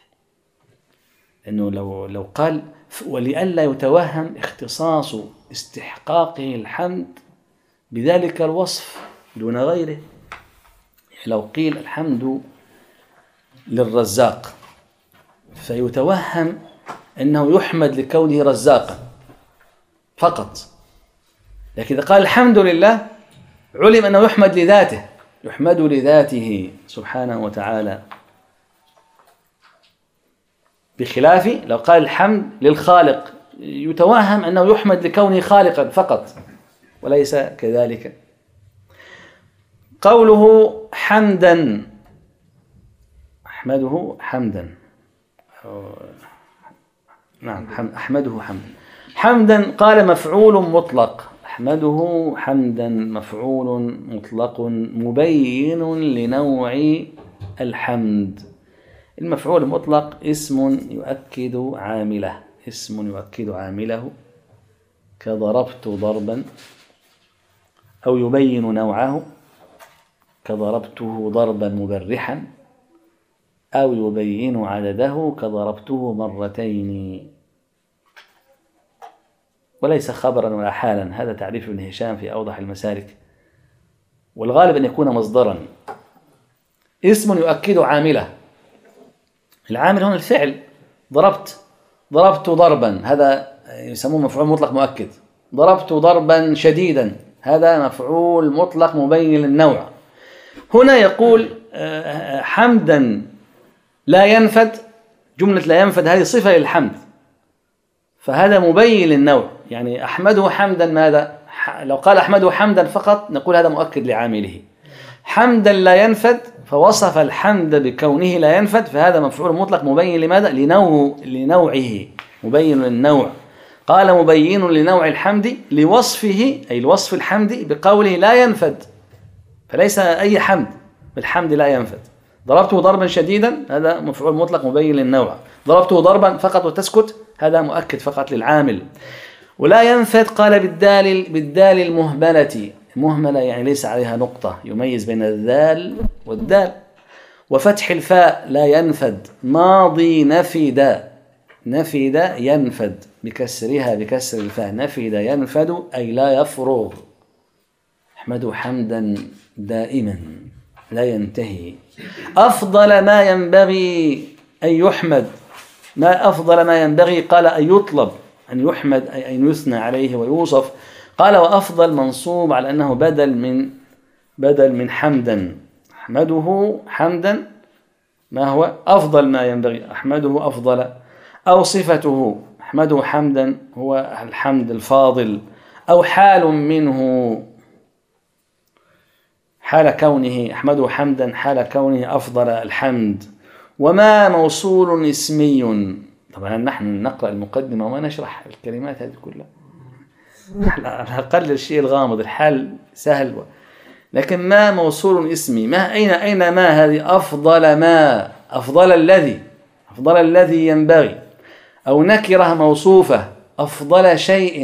أنه لو قال ولئلا يتوهم اختصاص استحقاقه الحمد بذلك الوصف دون غيره، لو قيل الحمد للرزاق فيتوهم أنه يحمد لكونه رزاقا فقط، لكن إذا قال الحمد لله علم أنه يحمد لذاته، يحمد لذاته سبحانه وتعالى، بخلاف لو قال الحمد للخالق يتوهم أنه يحمد لكونه خالقا فقط، وليس كذلك. قوله حمدا، أحمده حمدا، نعم أحمده حمدا. حمدا قال مفعول مطلق، أحمده حمدا مفعول مطلق مبين لنوع الحمد. المفعول المطلق اسم يؤكد عامله، اسم يؤكد عامله كضربت ضربا، أو يبين نوعه كضربته ضربا مبرحا، أو يبين عدده كضربته مرتين، وليس خبرا ولا حالا. هذا تعريف ابن هشام في أوضح المسالك. والغالب أن يكون مصدرا. اسم يؤكد عامله، العامل هنا الفعل. ضربت ضربا، هذا يسموه مفعول مطلق مؤكد. ضربت ضربا شديدا، هذا مفعول مطلق مبين للنوع. هنا يقول حمدا لا ينفد، جملة لا ينفد هذه صفة للحمد، فهذا مبين للنوع. يعني أحمده حمدا، ماذا؟ لو قال أحمده حمدا فقط نقول هذا مؤكد لعامله. حمدا لا ينفد، فوصف الحمد بكونه لا ينفد، فهذا مفعول مطلق مبين لماذا؟ لنوعه، مبين للنوع. قال مبين لنوع الحمد لوصفه، أي الوصف الحمد بقوله لا ينفد، فليس أي حمد، بالحمد لا ينفد. ضربته ضربا شديدا، هذا مفعول مطلق مبين للنوع. ضربته ضربا فقط وتسكت، هذا مؤكد فقط للعامل. ولا ينفد قال بالدال المهملة، مهملة يعني ليس عليها نقطة، يميز بين الذال والدال. وفتح الفاء لا ينفد، ماضي نفد ينفد بكسرها، بكسر الفاء. نفد ينفد أي لا يفرغ. احمدوا حمدا دائما لا ينتهي. أفضل ما ينبغي أن يحمد، ما أفضل ما ينبغي قال أن يطلب، أن يحمد أي أن يثنى عليه ويوصف. قال وأفضل منصوب على أنه بدل من حمدا. أحمده حمدا، ما هو أفضل ما ينبغي، أحمده أفضل. أو صفته أحمده حمدا هو الحمد الفاضل، أو حال منه، حال كونه أحمده حمدا، حال كونه أفضل الحمد. وما موصول اسمي، طبعا نحن نقرأ المقدمة وما نشرح الكلمات هذه كلها، أقل الشيء الغامض، الحال سهل، لكن ما موصول اسمي. ما أين ما هذه؟ أفضل ما، أفضل الذي ينبغي. أو نكرة موصوفة، أفضل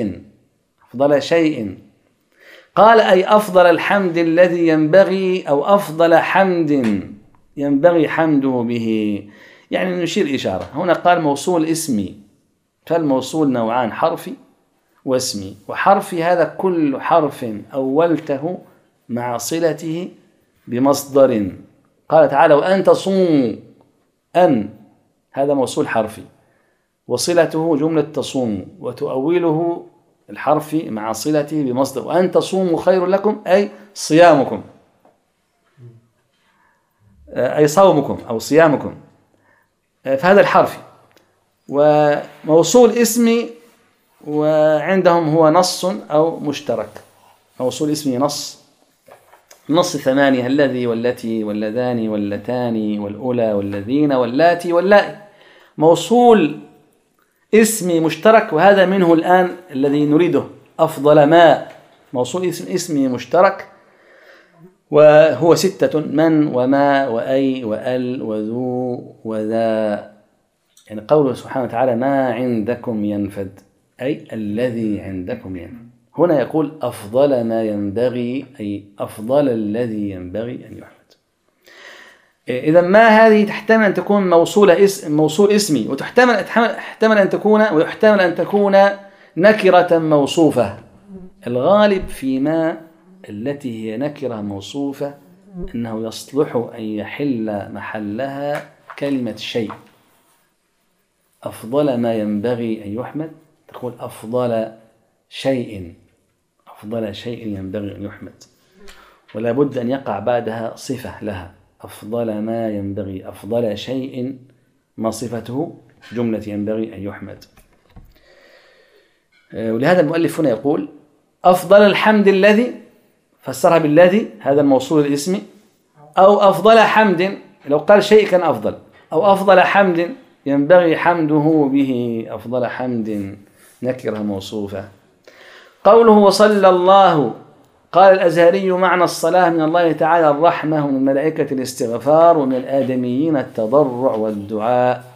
شيء. قال أي أفضل الحمد الذي ينبغي، أو أفضل حمد ينبغي حمده به. يعني نشير إشارة. هنا قال موصول اسمي، فالموصول نوعان، حرفي واسمي. وحرفي هذا كل حرف أولته مع صلته بمصدر. قال تعالى وأن تصوموا، أن هذا موصول حرفي، وصلته جملة تصوموا، وتؤوله الحرف مع صلته بمصدر. وأن تصوموا خير لكم أي صيامكم، أي صومكم أو صيامكم، فهذا الحرف. وموصول اسمي وعندهم هو نص أو مشترك. موصول اسمي نص 8، الذي والتي واللذان واللتان والأولى والذين واللاتي واللائي. موصول اسمي مشترك، وهذا منه الآن الذي نريده، أفضل ما. موصول اسمي مشترك وهو 6: من وما وأي وأل وذو وذا. يعني قوله سبحانه وتعالى ما عندكم ينفد، أي الذي عندكم ينفد. هنا يقول أفضل ما ينبغي، أي أفضل الذي ينبغي أن يحمد. إذا ما هذه تحتمل أن تكون موصول اسمي، وتحتمل أن تكون نكرة موصوفة. الغالب فيما التي هي نكرة موصوفة أنه يصلح أن يحل محلها كلمة شيء. أفضل ما ينبغي أن يحمد، تقول أفضل شيء ينبغي أن يحمد، ولا بد أن يقع بعدها صفة لها. أفضل ما ينبغي، أفضل شيء ما صفته جملة ينبغي أن يحمد. ولهذا المؤلف هنا يقول أفضل الحمد الذي، فسرها بالذي، هذا الموصول الاسمي. أو أفضل حمد، لو قال شيء كان أفضل. أو أفضل حمد ينبغي حمده به، أفضل حمد نكرة موصوفة. قوله وصلى الله، قال الأزهري معنى الصلاة من الله تعالى الرحمة، ومن الملائكة الاستغفار، ومن الآدميين التضرع والدعاء.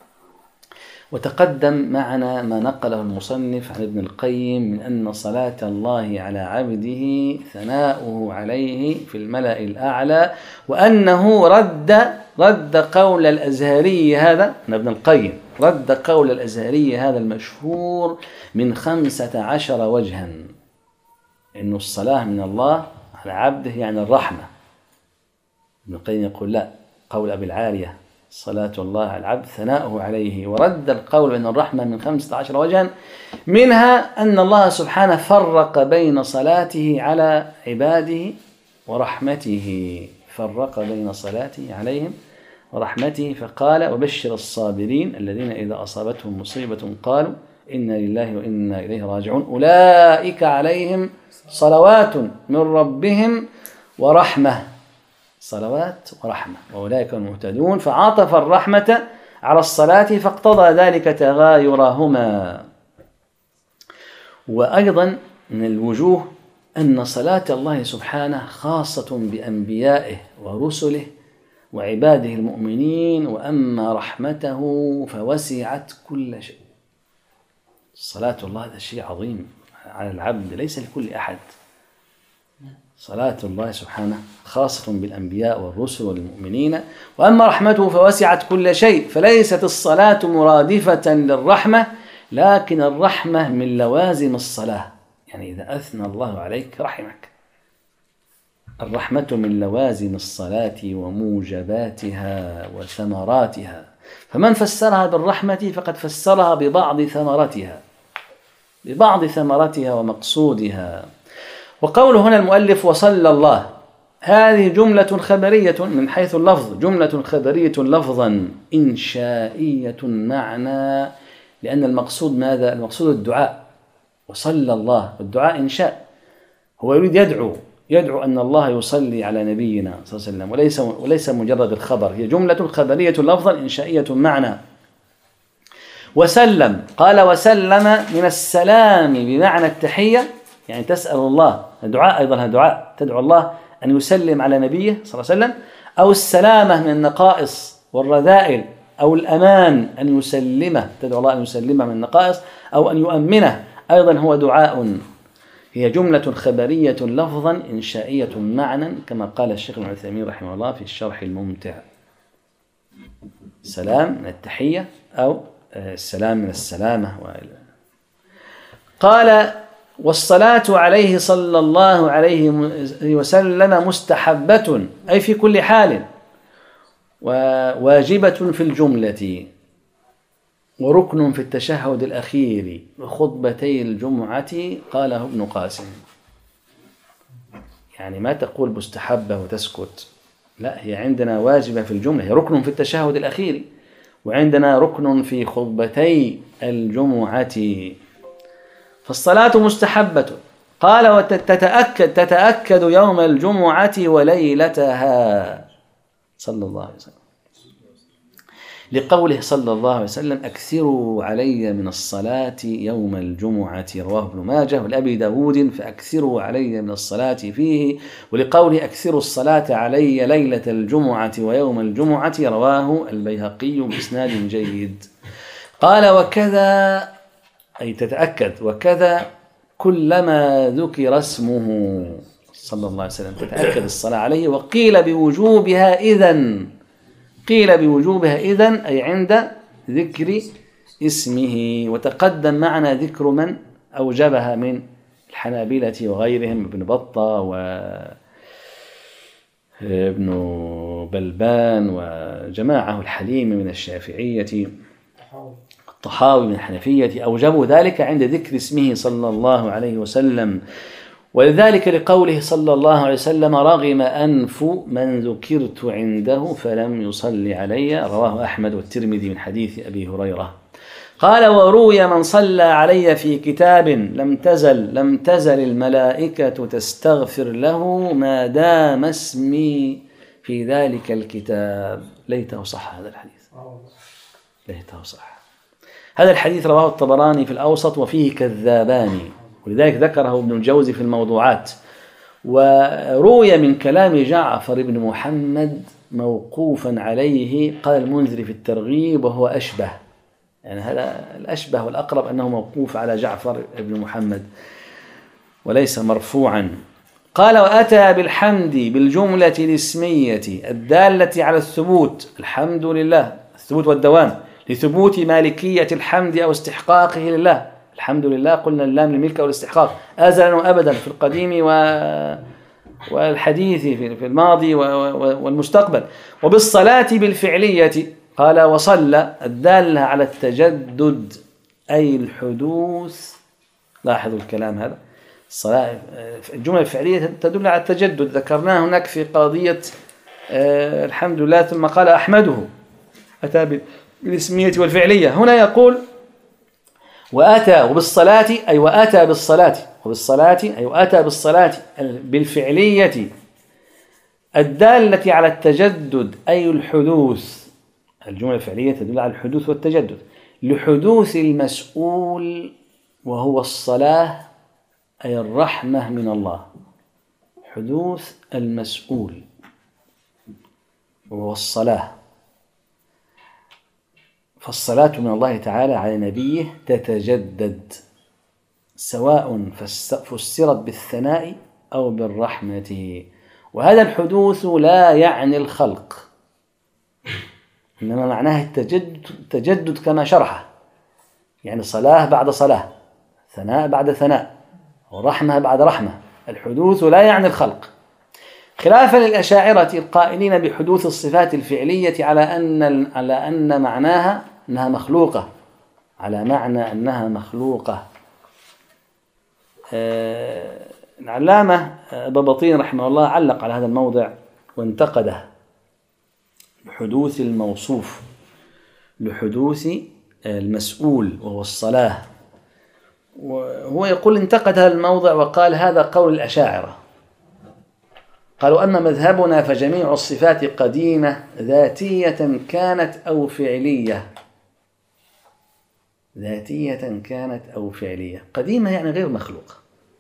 وتقدم معنا ما نقله المصنف عن ابن القيم من أن صلاة الله على عبده ثناؤه عليه في الملأ الأعلى، وأنه رد قول الأزهري هذا، ابن القيم رد قول الأزهري هذا المشهور من 15 وجها، إنه الصلاة من الله على عبده يعني الرحمة. ابن القيم يقول لا، قول أبي العالية صلاة الله على العبد ثناؤه عليه، ورد القول بأن الرحمة من 15 وجها، منها أن الله سبحانه فرق بين صلاته على عباده ورحمته، فرق بين صلاته عليهم ورحمته، فقال وبشر الصابرين الذين إذا أصابتهم مصيبة قالوا إنا لله وإنا إليه راجعون أولئك عليهم صلوات من ربهم ورحمة، صلوات ورحمة وأولئك المهتدون، فعاطف الرحمة على الصلاة فاقتضى ذلك تغايرهما. وأيضا من الوجوه أن صلاة الله سبحانه خاصة بأنبيائه ورسله وعباده المؤمنين، وأما رحمته فوسعت كل شيء. صلاة الله هذا شيء عظيم على العبد ليس لكل أحد. صلاة الله سبحانه خاصة بالأنبياء والرسل والمؤمنين، وأما رحمته فوسعت كل شيء، فليست الصلاة مرادفة للرحمة، لكن الرحمة من لوازم الصلاة، يعني إذا أثنى الله عليك رحمك. الرحمة من لوازم الصلاة وموجباتها وثمراتها، فمن فسرها بالرحمة فقد فسرها ببعض ثمرتها ومقصودها. وقوله هنا المؤلف وصلى الله، هذه جملة خبرية من حيث اللفظ، جملة خبرية لفظا إنشائية معنى، لأن المقصود ماذا؟ المقصود الدعاء. وصلى الله، والدعاء إنشاء، هو يريد يدعو أن الله يصلي على نبينا صلى الله عليه وسلم، وليس مجرد الخبر، هي جملة خبرية لفظا إنشائية معنى. وسلم، قال وسلم من السلام بمعنى التحية، يعني تسأل الله، الدعاء أيضا دعاء، تدعو الله أن يسلم على نبيه صلى الله عليه وسلم، أو السلامة من النقائص والرذائل، أو الأمان أن يسلمه، تدعو الله أن يسلمه من النقائص أو أن يؤمنه، أيضا هو دعاء. هي جملة خبرية لفظا إنشائية معنى، كما قال الشيخ ابن عثيمين رحمه الله في الشرح الممتع. سلام من التحية أو السلام من السلامة. قال والصلاة عليه صلى الله عليه وسلم مستحبة، أي في كل حال، وواجبة في الجملة، وركن في التشهد الأخير وخطبتي الجمعة، قاله ابن قاسم. يعني ما تقول مستحبة وتسكت، لا، هي عندنا واجبة في الجملة، هي ركن في التشهد الأخير، وعندنا ركن في خطبتي الجمعة. فالصلاة مستحبة، قال وتتأكد يوم الجمعة وليلتها صلى الله عليه وسلم، لقوله صلى الله عليه وسلم أكثروا علي من الصلاة يوم الجمعة، رواه ابن ماجه ولأبي داود فأكثروا علي من الصلاة فيه، ولقوله أكثروا الصلاة علي ليلة الجمعة ويوم الجمعة، رواه البيهقي بإسناد جيد. قال وكذا، أي تتأكد، وكذا كلما ذكر اسمه صلى الله عليه وسلم تتأكد الصلاة عليه. وقيل بوجوبها إذن، أي عند ذكر اسمه. وتقدم معنا ذكر من أوجبها من الحنابلة وغيرهم، ابن بطة وابن بلبان وجماعة الحليم من الشافعية، الطحاوي من الحنفية، أوجبوا ذلك عند ذكر اسمه صلى الله عليه وسلم. ولذلك لقوله صلى الله عليه وسلم رغم أنف من ذكرت عنده فلم يصلي علي، رواه أحمد والترمذي من حديث أبي هريرة. قال وروي من صلى علي في كتاب لم تزل الملائكة تستغفر له ما دام اسمي في ذلك الكتاب. ليته صح هذا الحديث، ليته صح. هذا الحديث رواه الطبراني في الأوسط، وفيه كذابان، ولذلك ذكره ابن الجوزي في الموضوعات. وروي من كلام جعفر بن محمد موقوفا عليه، قال المنذري في الترغيب وهو أشبه، يعني هذا الأشبه والأقرب أنه موقوف على جعفر بن محمد وليس مرفوعا. قال وأتى بالحمد بالجملة الاسمية الدالة على الثبوت، الحمد لله، الثبوت والدوام، لثبوت مالكية الحمد أو استحقاقه لله. الحمد لله قلنا اللام للملك أو الاستحقاق أزلا وأبدا، في القديم والحديث، في الماضي والمستقبل. وبالصلاة بالفعلية، قال وصلى الدالة على التجدد أي الحدوث. لاحظوا الكلام هذا، الصلاة الجملة الفعلية تدل على التجدد، ذكرناه هناك في قضية الحمد لله. ثم قال أحمده، أتى بالاسمية والفعلية. هنا يقول وأتى وبالصلاة أي وأتى بالصلاة، وبالصلاة أي وأتى بالصلاة بالفعلية الدالة على التجدد أي الحدوث. الجملة الفعلية تدل على الحدوث والتجدد لحدوث المسؤول وهو الصلاة أي الرحمة من الله. حدوث المسؤول وهو الصلاة، فالصلاة من الله تعالى على نبيه تتجدد، سواء فسرت بالثناء أو بالرحمة. وهذا الحدوث لا يعني الخلق، إنما معناه التجدد كما شرحه، يعني صلاة بعد صلاة، ثناء بعد ثناء، ورحمة بعد رحمة. الحدوث لا يعني الخلق، خلافا للأشاعرة القائلين بحدوث الصفات الفعلية على أن معناها أنها مخلوقة، على معنى أنها مخلوقة. العلامة ببطين رحمه الله علق على هذا الموضع وانتقده لحدوث الموصوف، لحدوث المسؤول وهو الصلاة. وهو يقول انتقد هذا الموضع وقال هذا قول الأشاعرة، قالوا أما مذهبنا فجميع الصفات قديمة ذاتية كانت أو فعلية، ذاتية كانت أو فعلية. قديمة يعني غير مخلوقة،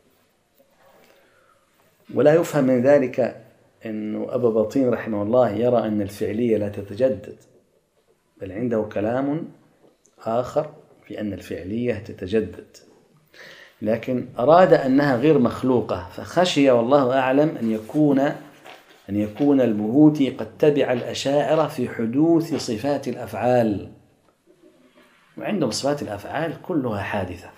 ولا يفهم من ذلك أن أبا بطين رحمه الله يرى أن الفعلية لا تتجدد، بل عنده كلام آخر في أن الفعلية تتجدد، لكن أراد أنها غير مخلوقة، فخشي والله أعلم أن يكون البهوتي قد تبع الأشاعرة في حدوث صفات الأفعال، وعندهم صفات الأفعال كلها حادثة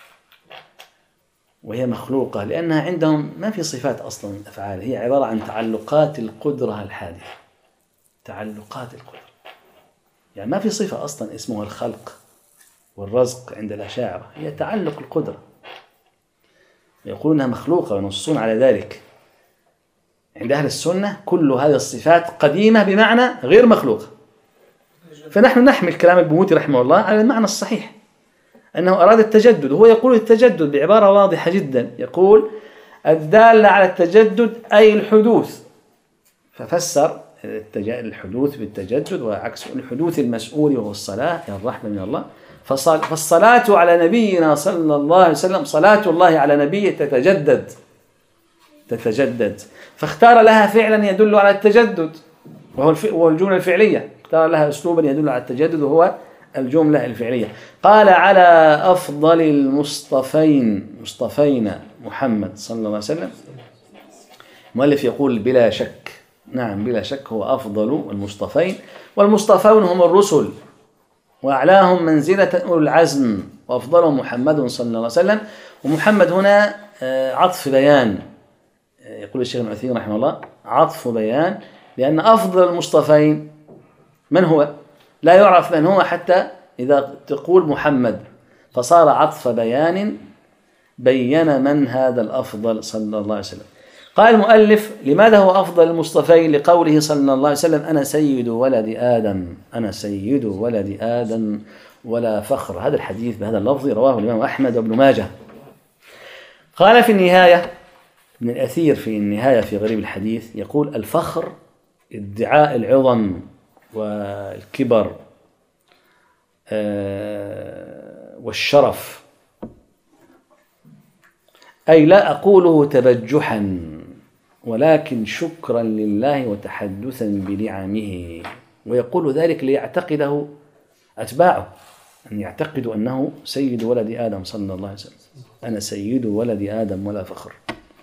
وهي مخلوقة، لأنها عندهم ما في صفات أصلا الأفعال، هي عبارة عن تعلقات القدرة الحادثة، تعلقات القدرة، يعني ما في صفة أصلا اسمها الخلق والرزق عند الأشاعرة، هي تعلق القدرة، يقولون أنها مخلوقة وينصون على ذلك. عند أهل السنة كل هذه الصفات قديمة بمعنى غير مخلوقة. فنحن نحمل كلام البهوتي رحمه الله على المعنى الصحيح، أنه أراد التجدد. هو يقول التجدد بعبارة واضحة جدا، يقول الدالة على التجدد أي الحدوث، ففسر الحدوث بالتجدد، وعكس الحدوث المسؤول وهو الصلاة الرحمة من الله. فالصلاة على نبينا صلى الله عليه وسلم، صلاة الله على نبيه تتجدد، فاختار لها فعلا يدل على التجدد وهو الجملة الفعلية، اختار لها أسلوبا يدل على التجدد وهو الجملة الفعلية. قال على أفضل المصطفين محمد صلى الله عليه وسلم. المؤلف يقول بلا شك، نعم بلا شك هو أفضل المصطفين، والمصطفون هم الرسل وأعلاهم منزلة أولو العزم، وأفضلهم محمد صلى الله عليه وسلم. ومحمد هنا عطف بيان، يقول الشيخ ابن عثيمين رحمه الله عطف بيان، لأن أفضل المصطفين من هو؟ لا يعرف من هو حتى إذا تقول محمد، فصار عطف بيان بين من هذا الأفضل صلى الله عليه وسلم. قال المؤلف لماذا هو أفضل المصطفين؟ لقوله صلى الله عليه وسلم أنا سيد ولد آدم، أنا سيد ولد آدم ولا فخر. هذا الحديث بهذا اللفظ رواه الإمام أحمد وابن ماجه. قال في النهاية ابن الأثير في النهاية في غريب الحديث يقول الفخر ادعاء العظم والكبر والشرف، أي لا أقوله تبجحا ولكن شكرا لله وتحدثا بنعمه. ويقول ذلك ليعتقده أتباعه، أن يعتقدوا أنه سيد ولد آدم صلى الله عليه وسلم، أنا سيد ولد آدم ولا فخر.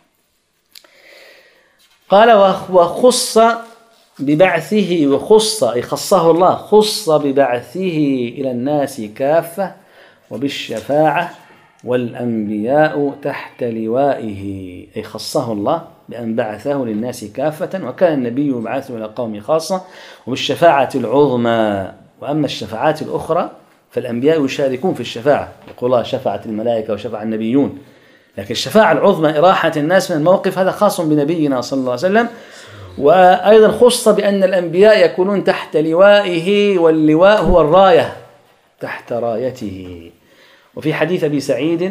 قال وخص ببعثه، وخص أي خصه الله، خص ببعثه إلى الناس كافة وبالشفاعة والأنبياء تحت لوائه، أي خصه الله بأن بعثه للناس كافة، وكان النبي يبعث إلى قوم خاصة، وبالشفاعة العظمى. وأما الشفاعات الأخرى فالأنبياء يشاركون في الشفاعة، يقول الله شفعت الملائكة وشفع النبيون، لكن الشفاعة العظمى إراحة الناس من الموقف هذا خاص بنبينا صلى الله عليه وسلم. وأيضا خص بأن الأنبياء يكونون تحت لوائه، واللواء هو الراية، تحت رايته. وفي حديث أبي سعيد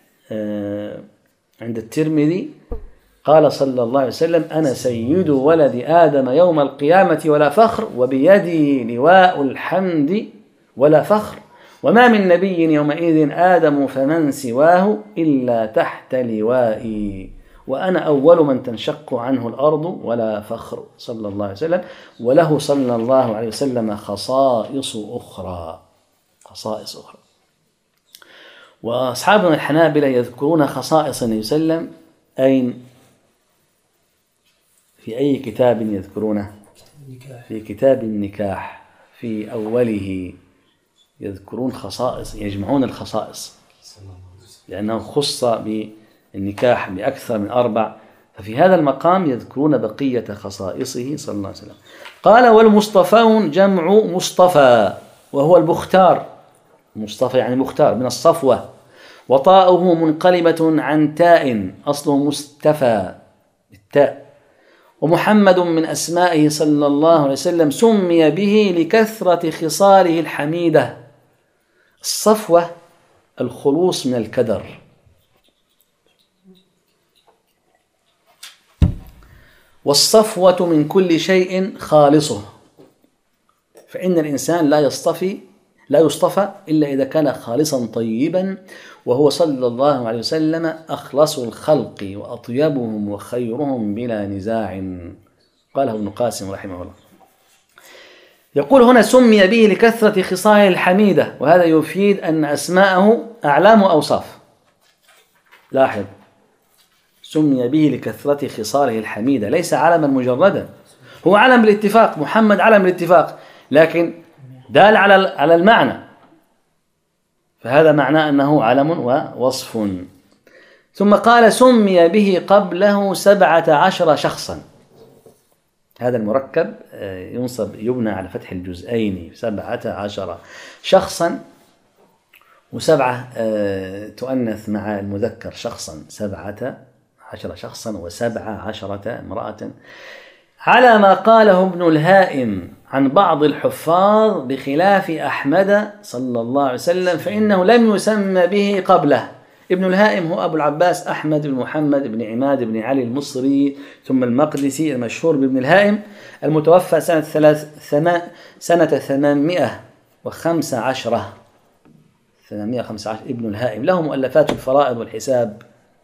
عند الترمذي قال صلى الله عليه وسلم أنا سيد ولد آدم يوم القيامة ولا فخر، وبيدي لواء الحمد ولا فخر، وما من نبي يومئذ آدم فمن سواه إلا تحت لوائي، وأنا أول من تنشق عنه الأرض ولا فخر صلى الله عليه وسلم. وله صلى الله عليه وسلم خصائص أخرى. وأصحابنا الحنابلة يذكرون خصائص النبي صلى الله عليه وسلم أين؟ في أي كتاب يذكرونه؟ في كتاب النكاح، في أوله يذكرون خصائص، يجمعون الخصائص، لأنه خص بالنكاح بأكثر من 4، ففي هذا المقام يذكرون بقية خصائصه صلى الله عليه وسلم. قال والمصطفون جمع مصطفى، وهو المختار، مصطفى يعني مختار من الصفوة، وطاؤه منقلبة عن تاء أصله مستفى بالتاء. ومحمد من أسمائه صلى الله عليه وسلم سمي به لكثرة خصاله الحميدة. الصفوة الخلوص من الكدر، والصفوة من كل شيء خالصه، فإن الإنسان لا يصطفى إلا إذا كان خالصا طيبا، وهو صلى الله عليه وسلم أخلص الخلق وأطيبهم وخيرهم بلا نزاع، قاله ابن قاسم رحمه الله. يقول هنا سمي به لكثرة خصاله الحميدة، وهذا يفيد أن أسماءه أعلام وأوصاف. لاحظ، سمي به لكثرة خصاله الحميدة، ليس علما مجردا، هو علم بالاتفاق، محمد علم بالاتفاق، لكن دال على المعنى، فهذا معناه أنه علم ووصف. ثم قال سمي به قبله 17 شخصا. هذا المركب يبنى على فتح الجزئين، 17 شخصا، وسبعة تؤنث مع المذكر شخصا، 17 شخصا و17 امرأة، على ما قاله ابن الهائم عن بعض الحفاظ بخلاف أحمد صلى الله عليه وسلم، فإنه لم يسمى به قبله. ابن الهائم هو أبو العباس أحمد بن محمد بن عماد بن علي المصري ثم المقدسي المشهور بابن الهائم، المتوفى سنة 815. ابن الهائم له مؤلفات الفرائض والحساب،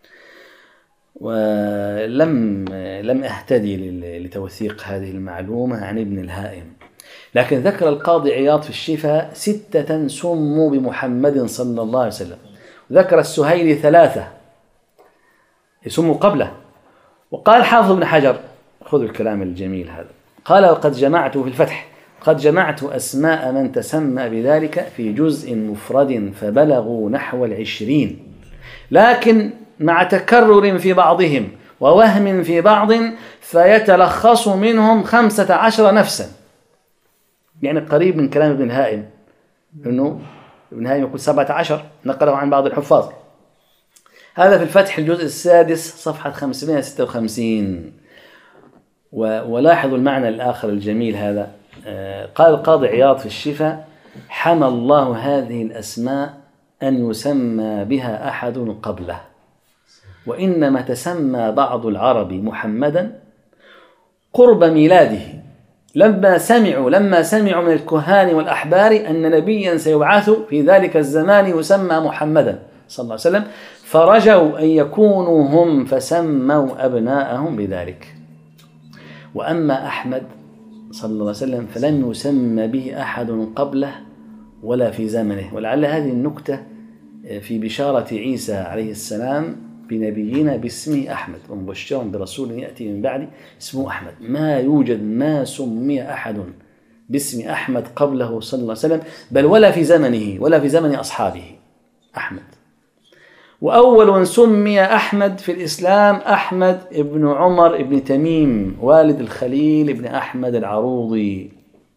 ولم أهتدي لتوثيق هذه المعلومة عن ابن الهائم، لكن ذكر القاضي عياض في الشفاء 6 سموا بمحمد صلى الله عليه وسلم، ذكر السهيلي 3 يسموا قبله. وقال حافظ ابن حجر، خذوا الكلام الجميل هذا، قال وقد جمعت في الفتح، قد جمعت أسماء من تسمى بذلك في جزء مفرد فبلغوا نحو 20، لكن مع تكرر في بعضهم ووهم في بعض، فيتلخص منهم 15 نفسا. يعني قريب من كلام ابن الهائم، إنه ابن الهائم يقول 17 نقله عن بعض الحفاظ. هذا في الفتح الجزء السادس صفحة 556. ولاحظوا المعنى الآخر الجميل هذا. قال القاضي عياض في الشفاء حمى الله هذه الأسماء أن يسمى بها أحد قبله، وإنما تسمى بعض العرب محمدا قرب ميلاده، لما سمعوا من الكهان والأحبار أن نبيا سيبعث في ذلك الزمان يسمى محمدا، صلى الله عليه وسلم، فرجوا أن يكونوا هم فسموا أبناءهم بذلك. وأما أحمد صلى الله عليه وسلم فلم يسمى به أحد قبله ولا في زمنه. ولعل هذه النكتة في بشارة عيسى عليه السلام بنبينا باسمه أحمد ومبشرا برسول يأتي من بعد اسمه أحمد. ما يوجد ما سمي أحد باسم أحمد قبله صلى الله عليه وسلم، بل ولا في زمنه ولا في زمن أصحابه أحمد. وأول من سمي أحمد في الإسلام أحمد ابن عمر ابن تميم والد الخليل ابن أحمد العروضي.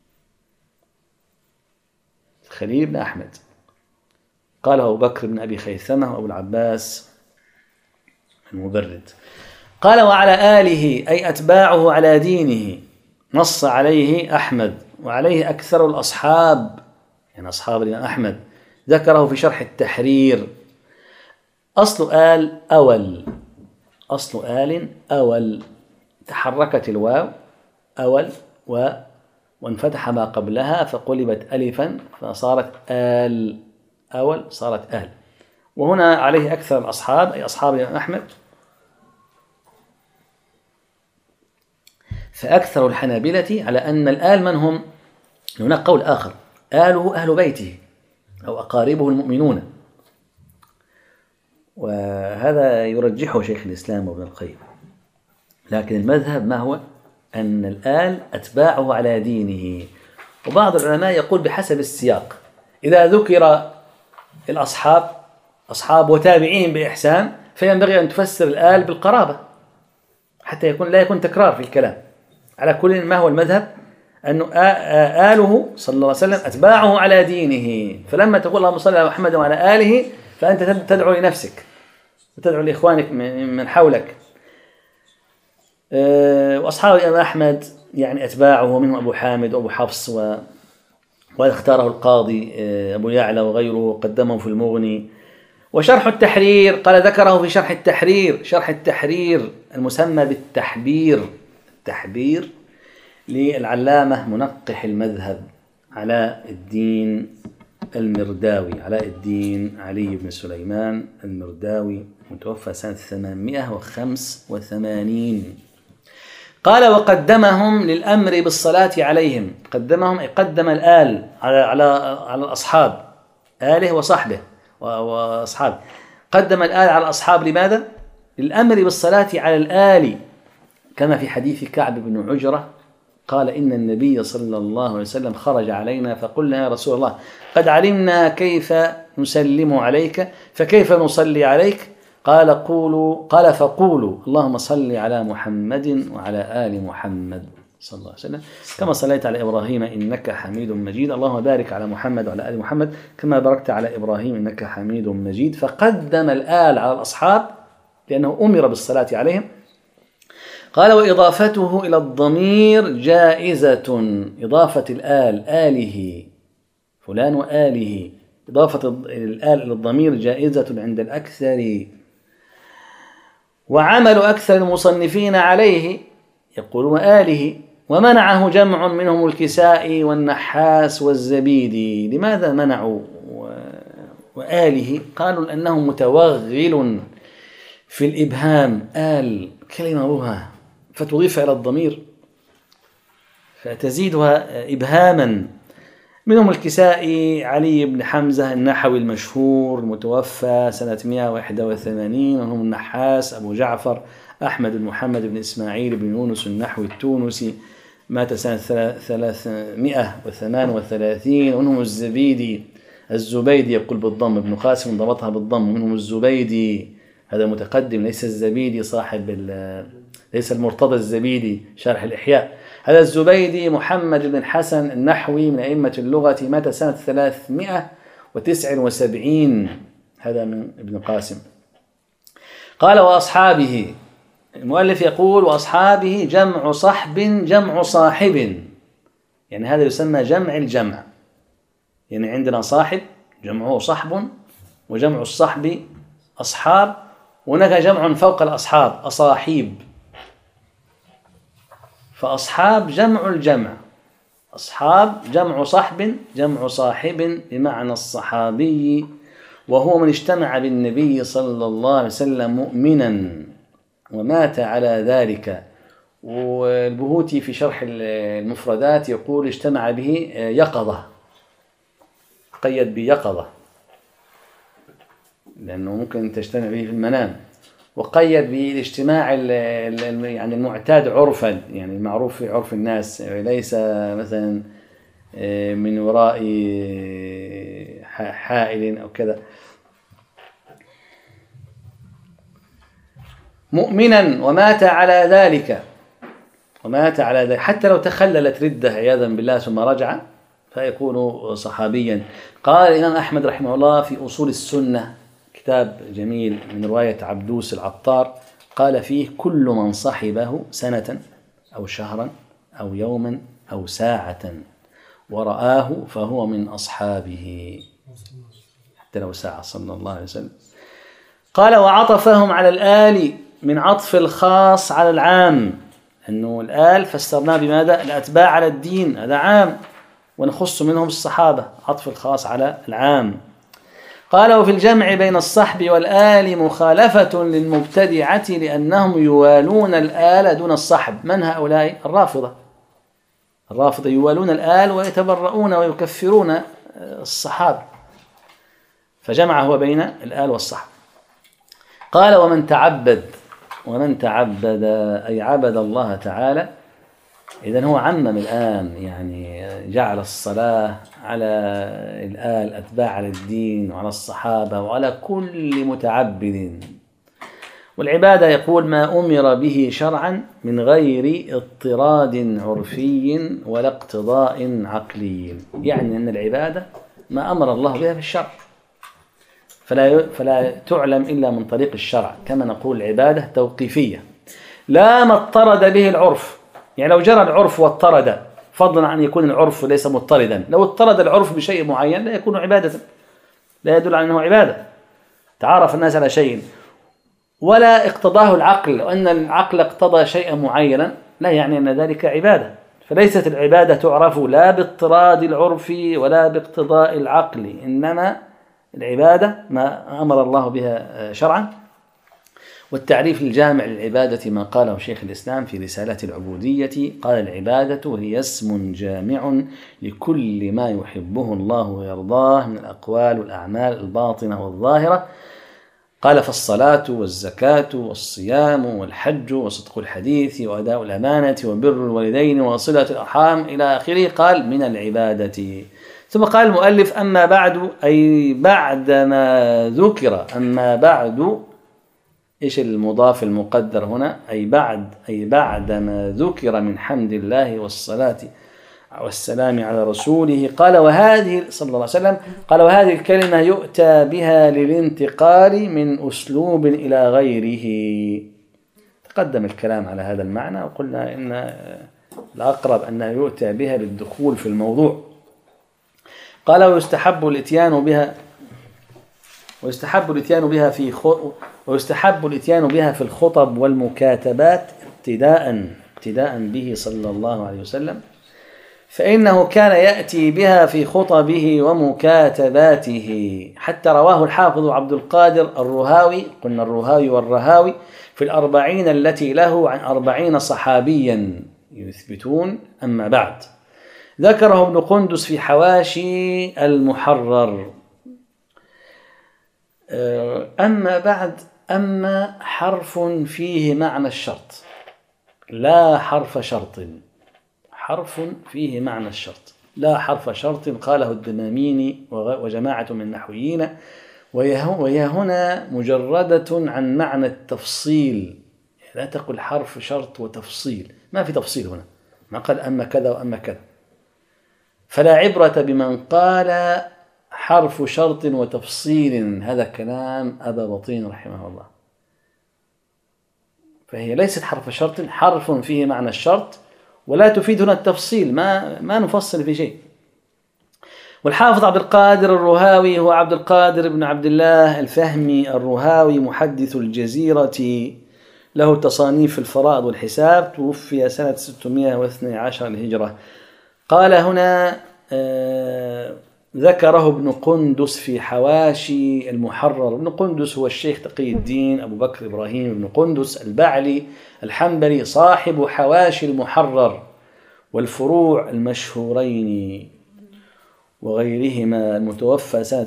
الخليل ابن أحمد قاله أبو بكر بن أبي خيثمة وأبو العباس المبرد. قال وعلى آله أي أتباعه على دينه نص عليه أحمد وعليه أكثر الأصحاب، يعني أصحاب الإمام أحمد، ذكره في شرح التحرير. أصل آل أول، أصل آل أول، تحركت الواو أول وانفتح ما قبلها فقلبت ألفا فصارت آل، أول صارت آل. وهنا عليه أكثر الأصحاب أي أصحاب الإمام أحمد. فأكثر الحنابلة على أن الآل من هم؟ هناك قول آخر، آله أهل بيته أو أقاربه المؤمنون، وهذا يرجحه شيخ الإسلام وابن القيم. لكن المذهب ما هو؟ أن الآل أتباعه على دينه. وبعض العلماء يقول بحسب السياق، إذا ذكر الأصحاب أصحاب وتابعين بإحسان فينبغي أن تفسر الآل بالقرابة حتى لا يكون تكرار في الكلام. على كل ما هو المذهب أنه آله صلى الله عليه وسلم أتباعه على دينه. فلما تقول اللهم صل على محمد وعلى آله فأنت تدعو لنفسك وتدعو لإخوانك من حولك. وأصحاب الإمام أحمد يعني أتباعه منهم أبو حامد وأبو حفص وهذا اختاره القاضي أبو يعلى وغيره قدمه في المغني. وشرح التحرير قال ذكره في شرح التحرير، شرح التحرير المسمى بالتحبير، التحبير للعلامة منقح المذهب علاء الدين المرداوي، علاء الدين علي بن سليمان المرداوي متوفى سنة 885. قال وقدمهم للأمر بالصلاة عليهم، قدمهم أي قدم الآل على الأصحاب، آله وصحبه وأصحابه، قدم الآل على الأصحاب. لماذا؟ للأمر بالصلاة على الآل، كما في حديث كعب بن عجرة قال إن النبي صلى الله عليه وسلم خرج علينا فقلنا يا رسول الله قد علمنا كيف نسلم عليك فكيف نصلي عليك؟ قال فقولوا اللهم صل على محمد وعلى آل محمد صلى الله عليه وسلم كما صليت على إبراهيم إنك حميد مجيد، اللهم بارك على محمد وعلى آل محمد كما باركت على إبراهيم إنك حميد مجيد. فقدم الآل على الأصحاب لأنه أمر بالصلاة عليهم. قال وإضافته إلى الضمير جائزة، إضافة الآل آله فلان وآله، إضافة الآل إلى الضمير جائزة عند الأكثر. وعمل أكثر المصنفين عليه يقولون آله، ومنعه جمع منهم الكسائي والنحاس والزبيدي. لماذا منعوا وآله؟ قالوا لأنه متوغل في الإبهام، آل كلمة بها فتضيف إلى الضمير فتزيدها إبهاما. منهم الكسائي علي بن حمزة النحوي المشهور المتوفى سنة 181، وهم النحاس أبو جعفر أحمد بن محمد بن إسماعيل بن يونس النحوي التونسي مات سنة 338، ومنهم الزبيدي الزبيدي يقول بالضم، ابن قاسم ضبطها بالضم، ومنهم الزبيدي هذا متقدم ليس الزبيدي صاحب ليس المرتضى الزبيدي شارح الإحياء، هذا الزبيدي محمد بن حسن النحوي من أئمة اللغة مات سنة 379، هذا من ابن قاسم. قال وأصحابه، المؤلف يقول وأصحابه جمع صحب جمع صاحب، يعني هذا يسمى جمع الجمع، يعني عندنا صاحب جمعه صحب وجمع الصحب أصحاب، وهناك جمع فوق الأصحاب أصاحيب، فأصحاب جمع الجمع، أصحاب جمع صحب جمع صاحب بمعنى الصحابي، وهو من اجتمع بالنبي صلى الله عليه وسلم مؤمنا ومات على ذلك. والبهوتي في شرح المفردات يقول اجتمع به يقظة، قيد بيقظة لأنه ممكن تجتمع به في المنام، وقيد بالاجتماع يعني المعتاد عرفا، يعني المعروف في عرف الناس، ليس مثلا من وراء حائل أو كذا. مؤمنا ومات على ذلك، ومات على ذلك حتى لو تخللت ردة عياذا بالله ثم رجع فيكون صحابيا. قال الإمام أحمد رحمه الله في أصول السنة، كتاب جميل من رواية عبدوس العطار، قال فيه: كل من صحبه سنة أو شهرا أو يوما أو ساعة ورآه فهو من أصحابه، حتى لو ساعة، صلى الله عليه وسلم. قال: وعطفهم على الآل من عطف الخاص على العام، أنه الآل فسرناه بماذا؟ الأتباع على الدين، هذا عام، ونخص منهم الصحابة، عطف الخاص على العام. قال: وفي الجمع بين الصحب والآل مخالفة للمبتدعة لأنهم يوالون الآل دون الصحب. من هؤلاء؟ الرافضة. الرافضة يوالون الآل ويتبرؤون ويكفرون الصحابة، فجمع هو بين الآل والصحب. قال: ومن تعبد أي عبد الله تعالى، إذن هو عمم الآن، يعني جعل الصلاة على الآل أتباع على الدين وعلى الصحابة وعلى كل متعبد. والعبادة يقول: ما أمر به شرعا من غير اضطراد عرفي ولا اقتضاء عقلي، يعني أن العبادة ما أمر الله بها في الشرع، فلا تعلم إلا من طريق الشرع، كما نقول العبادة توقيفية. لا ما اضطرد به العرف، يعني لو جرى العرف واضطرد، فضلا عن يكون العرف ليس مضطردا، لو اضطرد العرف بشيء معين لا يكون عبادة، لا يدل على أنه عبادة، تعارف الناس على شيء. ولا اقتضاه العقل، وأن العقل اقتضى شيئا معينا لا يعني أن ذلك عبادة. فليست العبادة تعرف لا باضطراد العرف ولا باقتضاء العقل، إنما العبادة ما أمر الله بها شرعا. والتعريف الجامع للعبادة ما قاله شيخ الإسلام في رسالة العبودية، قال: العبادة هي اسم جامع لكل ما يحبه الله ويرضاه من الأقوال والأعمال الباطنة والظاهرة. قال: فالصلاة والزكاة والصيام والحج وصدق الحديث وأداء الأمانة وبر الوالدين وصلة الأرحام إلى آخره، قال: من العبادة. ثم قال المؤلف: أما بعد، أي بعد ما ذكر. أما بعد، إيش المضاف المقدر هنا؟ أي بعد ما ذكر من حمد الله والصلاة والسلام على رسوله. قال: وهذه صلى الله عليه وسلم، قال: وهذه الكلمة يؤتى بها للانتقال من أسلوب إلى غيره. تقدم الكلام على هذا المعنى، وقلنا إن الأقرب أنه يؤتى بها للدخول في الموضوع. قال: ويستحب الإتيان بها في الخطب والمكاتبات ابتداء به صلى الله عليه وسلم، فإنه كان يأتي بها في خطبه ومكاتباته، حتى رواه الحافظ عبد القادر الرهاوي، قلنا الرهاوي والرهاوي، في الأربعين التي له عن 40 صحابيا يثبتون. أما بعد، ذكره ابن قندس في حواشي المحرر. أما بعد، أما حرف فيه معنى الشرط، لا حرف شرط، حرف فيه معنى الشرط لا حرف شرط، قاله الدماميني وجماعة من النحويين، وهي هنا مجردة عن معنى التفصيل، لا تقل حرف شرط وتفصيل، ما في تفصيل هنا، ما قال أما كذا وأما كذا. فلا عبرة بمن قال حرف شرط وتفصيل، هذا كلام أبا بطين رحمه الله. فهي ليست حرف شرط، حرف فيه معنى الشرط، ولا تفيد هنا التفصيل، ما نفصل في شيء. والحافظ عبد القادر الرهاوي هو عبد القادر بن عبد الله الفهمي الرهاوي، محدث الجزيرة، له تصانيف الفرائض والحساب، توفي سنة 612 للهجرة. قال هنا ذكره ابن قندس في حواشي المحرر. ابن قندس هو الشيخ تقي الدين أبو بكر إبراهيم بن قندس البعلي الحنبلي صاحب حواشي المحرر والفروع المشهورين وغيرهما، المتوفى سنة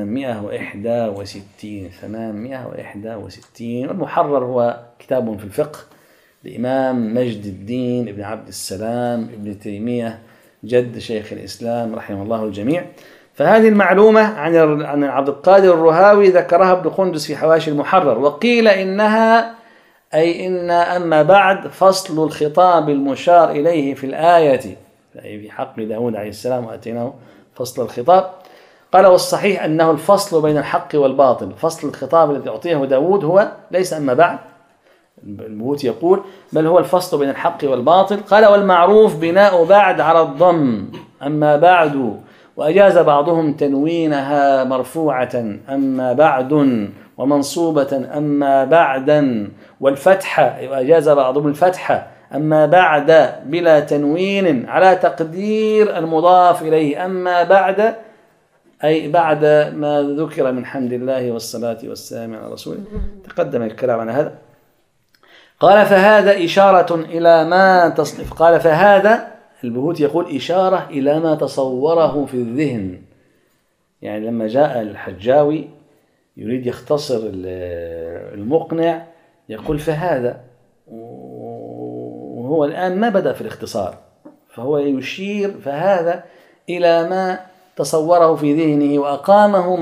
861. والمحرر هو كتاب في الفقه لإمام مجد الدين ابن عبد السلام ابن تيمية جد شيخ الإسلام رحمه الله الجميع. فهذه المعلومة عن عبد القادر الرهاوي ذكرها ابن قندس في حواشي المحرر. وقيل إنها أي إن أما بعد فصل الخطاب المشار إليه في الآية، أي في حق داود عليه السلام وأتيناه فصل الخطاب. قال والصحيح أنه الفصل بين الحق والباطل. فصل الخطاب الذي أعطيه داود هو ليس أما بعد، البهوتي يقول بل هو الفصل بين الحق والباطل. قال والمعروف بناء بعد على الضم أما بعد، وأجاز بعضهم تنوينها مرفوعة أما بعد ومنصوبة أما بعدا، والفتحة وأجاز بعضهم الفتحة أما بعد بلا تنوين على تقدير المضاف إليه أما بعد، أي بعد ما ذكر من حمد الله والصلاة والسلام على رسوله. تقدم الكلام عن هذا. قال فهذا إشارة إلى ما تصنف. قال فهذا البهوت يقول إشارة إلى ما تصوره في الذهن. يعني لما جاء الحجاوي يريد يختصر المقنع يقول فهذا، وهو الآن ما بدأ في الاختصار، فهو يشير فهذا إلى ما تصوره في ذهنه وأقامه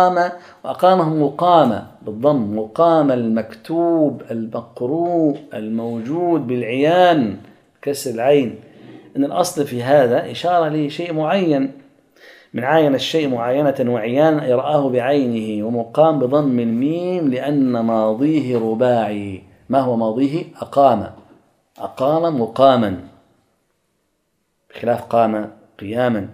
مقامة بالضم، مقام المكتوب المقروء الموجود بالعيان كسر العين. إن الأصل في هذا إشارة لشيء معين، من عاين الشيء معاينة وعيان يرآه بعينه، ومقام بضم الميم لأن ماضيه رباعي. ما هو ماضيه؟ أقام مقاما بخلاف قام قياما.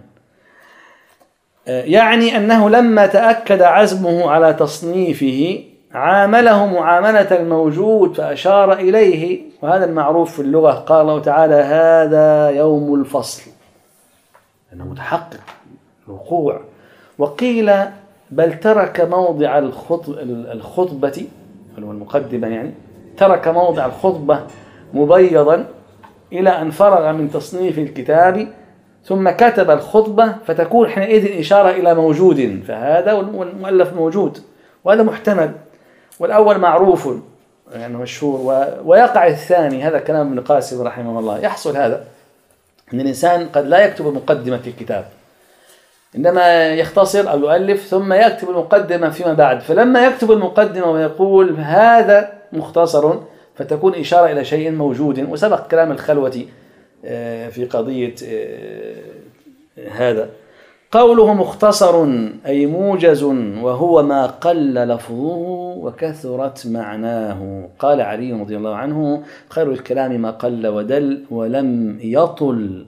يعني أنه لما تأكد عزمه على تصنيفه عامله معاملة الموجود فأشار إليه، وهذا المعروف في اللغة. قال الله تعالى هذا يوم الفصل، أنه متحقق الوقوع. وقيل بل ترك موضع الخطبة والمقدمة، يعني ترك موضع الخطبة مبيضا إلى أن فرغ من تصنيف الكتاب ثم كتب الخطبة، فتكون حينئذ إشارة إلى موجود، فهذا والمؤلف موجود وهذا محتمل، والأول معروف يعني مشهور. ويقع الثاني، هذا كلام ابن قاسم رحمه الله، يحصل هذا أن الإنسان قد لا يكتب مقدمة في الكتاب، إنما يختصر أو يؤلف ثم يكتب المقدمة فيما بعد. فلما يكتب المقدمة ويقول هذا مختصر فتكون إشارة إلى شيء موجود. وسبق كلام الخلوة في قضية هذا. قوله مختصر أي موجز، وهو ما قل لفظه وكثرت معناه. قال علي رضي الله عنه خير الكلام ما قل ودل ولم يطل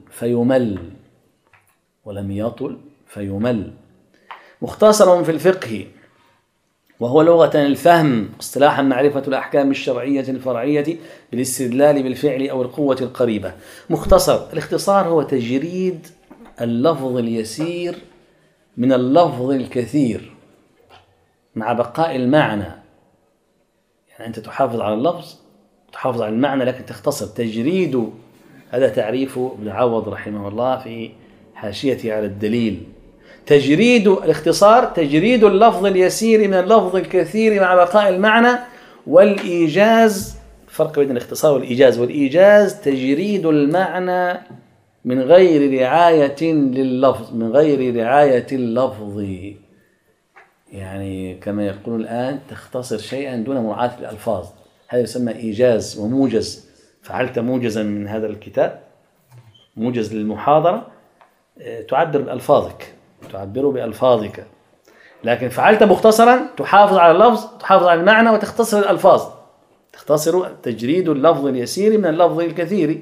فيمل. مختصر في الفقه، وهو لغة الفهم، اصطلاحا معرفة الأحكام الشرعية الفرعية بالاستدلال بالفعل أو القوة القريبة. مختصر، الاختصار هو تجريد اللفظ اليسير من اللفظ الكثير مع بقاء المعنى. يعني أنت تحافظ على اللفظ، تحافظ على المعنى، لكن تختصر. تجريد، هذا تعريف ابن عوض رحمه الله في حاشيته على الدليل. تجريد الاختصار تجريد اللفظ اليسير من اللفظ الكثير مع بقاء المعنى. والإيجاز، فرق بين الاختصار والإيجاز. والإيجاز تجريد المعنى من غير رعاية اللفظ، يعني كما يقولون الآن تختصر شيئا دون مراعاة الألفاظ، هذا يسمى إيجاز. وموجز، فعلت موجزا من هذا الكتاب، موجز للمحاضرة، تعبر بألفاظك، لكن فعلت مختصرا تحافظ على اللفظ، تحافظ على المعنى، وتختصر الألفاظ. تختصر تجريد اللفظ اليسير من اللفظ الكثير.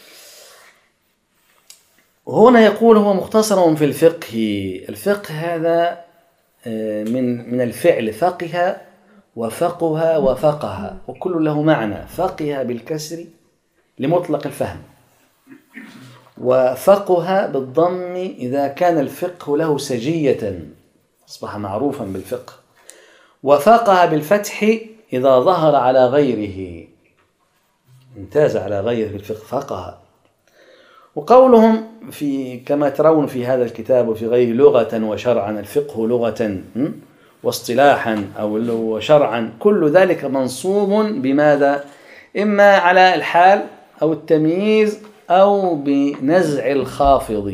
وهنا يقول هو مختصر في الفقه. الفقه هذا من الفعل فقه وفقه وفقه، وكل له معنى. فقه بالكسر لمطلق الفهم، وفقه بالضم إذا كان الفقه له سجية أصبح معروفا بالفقه، وفقه بالفتح إذا ظهر على غيره، امتاز على غيره في الفقه فقه. وقولهم كما ترون في هذا الكتاب وفي غيره لغة وشرعا، الفقه لغة واصطلاحا أو شرعا، كل ذلك منصوب بماذا؟ إما على الحال أو التمييز أو بنزع الخافض.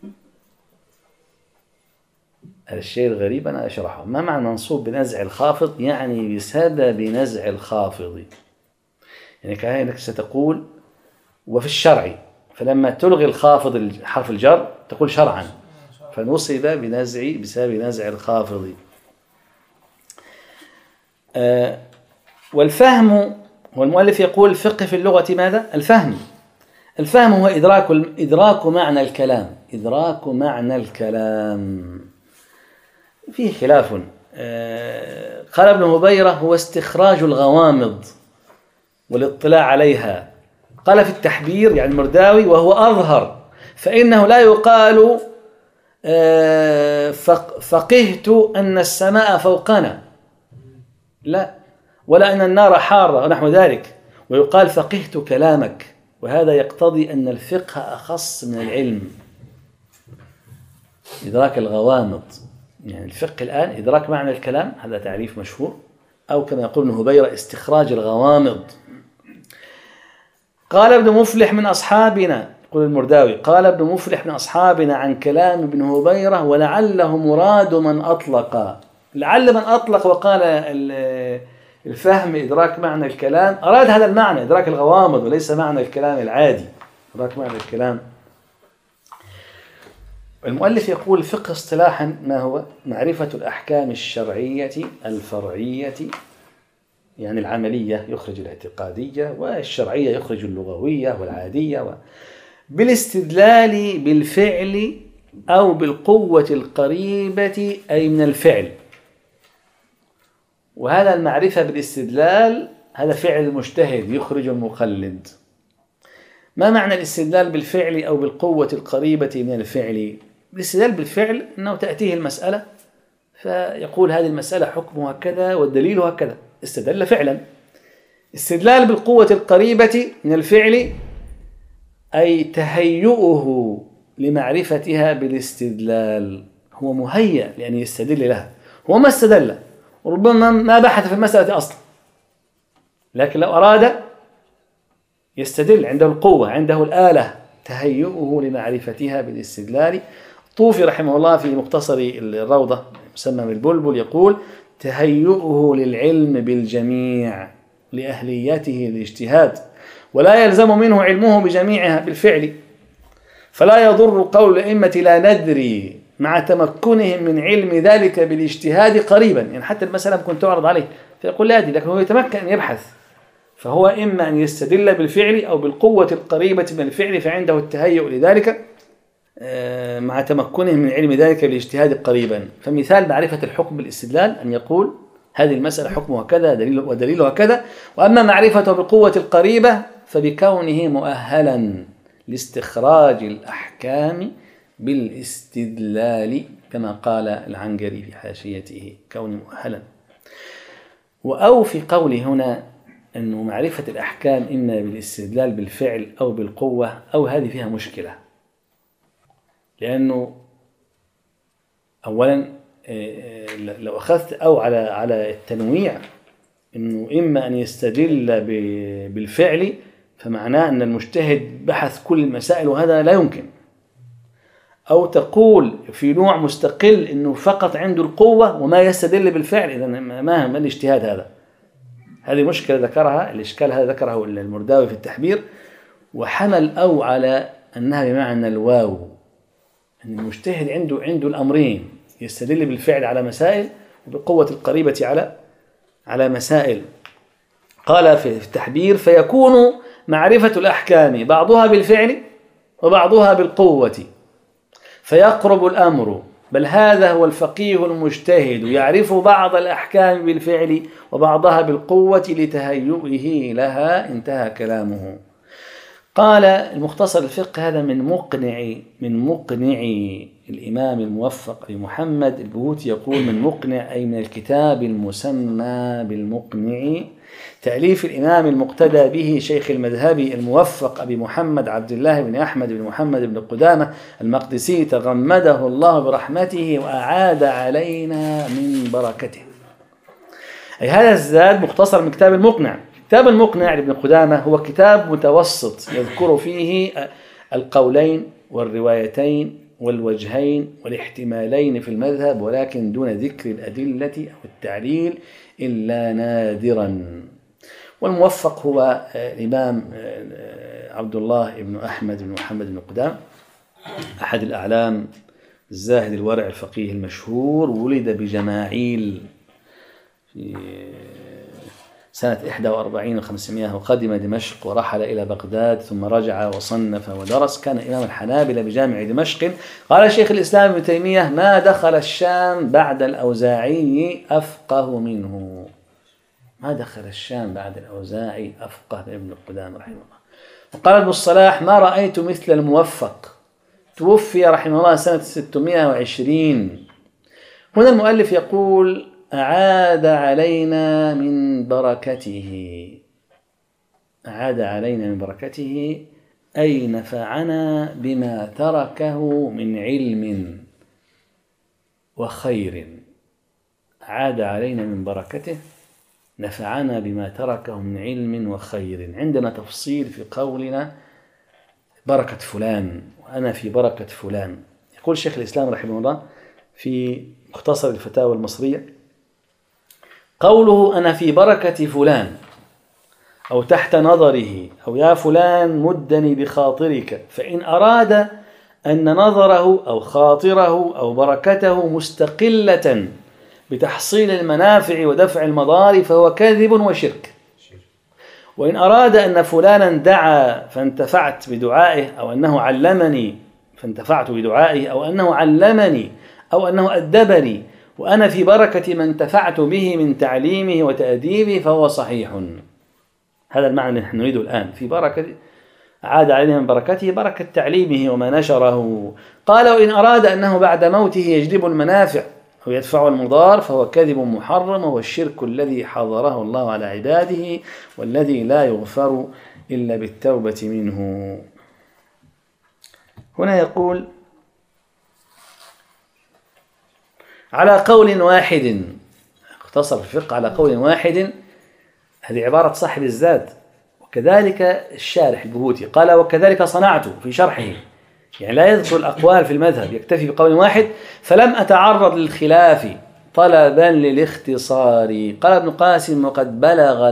هذا الشيء الغريب أنا أشرحه. ما معنى منصوب بنزع الخافض؟ يعني بسبب نزع الخافض. يعني كأنك ستقول وفي الشرع، فلما تلغي الخافض حرف الجر تقول شرعا، فنصب بسبب نزع الخافض. والفهم، والمؤلف يقول الفقه في اللغة ماذا؟ الفهم هو إدراك معنى الكلام. إدراك معنى الكلام فيه خلاف. قال ابن هبيرة هو استخراج الغوامض والاطلاع عليها. قال في التحبير يعني المرداوي وهو أظهر، فإنه لا يقال فقهت أن السماء فوقنا، لا، ولا أن النار حارة ونحو ذلك، ويقال فقهت كلامك. وهذا يقتضي أن الفقه أخص من العلم، إدراك الغوامض. يعني الفقه الآن إدراك معنى الكلام، هذا تعريف مشهور، أو كما يقول ابن هبيرة استخراج الغوامض. قال ابن مفلح من أصحابنا، يقول المرداوي قال ابن مفلح من أصحابنا عن كلام ابن هبيرة ولعله مراد من أطلق. لعل من أطلق وقال الفهم إدراك معنى الكلام أراد هذا المعنى، إدراك الغوامض، وليس معنى الكلام العادي، إدراك معنى الكلام. المؤلف يقول الفقه اصطلاحا ما هو؟ معرفة الأحكام الشرعية الفرعية، يعني العملية يخرج الاعتقادية، والشرعية يخرج اللغوية والعادية، بالاستدلال بالفعل أو بالقوة القريبة أي من الفعل. وهذا المعرفة بالاستدلال هذا فعل المجتهد يخرج المقلد. ما معنى الاستدلال بالفعل أو بالقوة القريبة من الفعل؟ الاستدلال بالفعل أنه تأتيه المسألة فيقول هذه المسألة حكمها كذا والدليل هكذا، استدل فعلا. استدلال بالقوة القريبة من الفعل أي تهيؤه لمعرفتها بالاستدلال، هو مهيأ لأن يستدل لها، هو ما استدل وربما ما بحث في المسألة أصلا، لكن لو أراد يستدل، عنده القوة، عنده الآلة، تهيؤه لمعرفتها بالاستدلال. طوفي رحمه الله في مختصر الروضة مسمى بالبلبل يقول تهيؤه للعلم بالجميع لأهليته الاجتهاد، ولا يلزم منه علمه بجميعها بالفعل، فلا يضر قول الأئمة لا ندري مع تمكنهم من علم ذلك بالاجتهاد قريبا. يعني حتى المسألة ممكن تعرض عليه فيقول لا أدري، لكن هو يتمكن أن يبحث، فهو إما أن يستدل بالفعل أو بالقوة القريبة من الفعل، فعنده التهيؤ لذلك مع تمكنهم من علم ذلك بالاجتهاد قريبا. فمثال معرفة الحكم بالاستدلال أن يقول هذه المسألة حكمها كذا ودليلها كذا. وأما معرفته بالقوة القريبة فبكونه مؤهلا لاستخراج الأحكام بالاستدلال كما قال العنقري في حاشيته كونه مؤهلا. أو في قوله هنا أنه معرفة الأحكام إما بالاستدلال بالفعل أو بالقوة، أو هذه فيها مشكلة، لأنه أولا لو أخذت أو على التنويع أنه إما أن يستدل بالفعل فمعناه أن المجتهد بحث كل المسائل وهذا لا يمكن، أو تقول في نوع مستقل أنه فقط عنده القوة وما يستدل بالفعل، إذا ما الاجتهاد هذا؟ هذه مشكلة ذكرها، الإشكال هذا ذكره المرداوي في التحبير، وحمل أو على أنها بمعنى الواو، أن المجتهد عنده الأمرين، يستدل بالفعل على مسائل وبالقوة القريبة على مسائل. قال في التحبير فيكون معرفة الأحكام بعضها بالفعل وبعضها بالقوة فيقرب الأمر، بل هذا هو الفقيه المجتهد يعرف بعض الأحكام بالفعل وبعضها بالقوة لتهيئه لها. انتهى كلامه. قال المختصر الفقه هذا من مقنع الإمام الموفق أبي محمد البهوتي، يقول من مقنع أي من الكتاب المسمى بالمقنع، تأليف الإمام المقتدى به شيخ المذهبي الموفق أبي محمد عبد الله بن أحمد بن محمد بن قدامة المقدسي تغمده الله برحمته وأعاد علينا من بركته. أي هذا الزاد مختصر من كتاب المقنع. كتاب المقنع لابن قدامة هو كتاب متوسط يذكر فيه القولين والروايتين والوجهين والاحتمالين في المذهب، ولكن دون ذكر الأدلة أو التعليل إلا نادرا. والموفق هو الإمام عبد الله بن أحمد بن محمد بن قدامة، أحد الأعلام، الزاهد الورع الفقيه المشهور، ولد بجماعيل في سنة 41 و500 وقدم دمشق ورحل إلى بغداد ثم رجع وصنف ودرس. كان إمام الحنابلة بجامع دمشق. قال شيخ الإسلام ابن تيمية ما دخل الشام بعد الأوزاعي أفقه منه. ما دخل الشام بعد الأوزاعي أفقه من ابن قدامة رحمه الله. وقال ابن الصلاح ما رأيت مثل الموفق، توفي رحمه الله سنة 620. هنا المؤلف يقول أعاد علينا من بركته، أعاد علينا من بركته أي نفعنا بما تركه من علم وخير. أعاد علينا من بركته نفعنا بما تركه من علم وخير. عندنا تفصيل في قولنا بركة فلان وأنا في بركة فلان. يقول شيخ الإسلام رحمه الله في مختصر الفتاوى المصرية قوله أنا في بركة فلان أو تحت نظره أو يا فلان مدني بخاطرك، فإن أراد أن نظره أو خاطره أو بركته مستقلة بتحصيل المنافع ودفع المضار فهو كذب وشرك. وإن أراد أن فلانا دعا فانتفعت بدعائه أو أنه علمني فانتفعت بدعائه أو أنه علمني أو أنه أدبني وأنا في بركة ما انتفعت به من تعليمه وتأديبه فهو صحيح. هذا المعنى الذي نحن نريده الآن. في بركة عاد علينا من بركته بركة تعليمه وما نشره. قال وإن أراد أنه بعد موته يجلب المنافع أو يدفع المضار فهو كذب محرم وهو الشرك الذي حظره الله على عباده والذي لا يغفر إلا بالتوبة منه. هنا يقول على قول واحد، اختصر الفقه على قول واحد، هذه عبارة صاحب الزاد وكذلك الشارح البهوتي قال وكذلك صنعت في شرحه، يعني لا يذكر الأقوال في المذهب يكتفي بقول واحد، فلم أتعرض للخلاف طلبا للاختصار. قال ابن قاسم وقد بلغ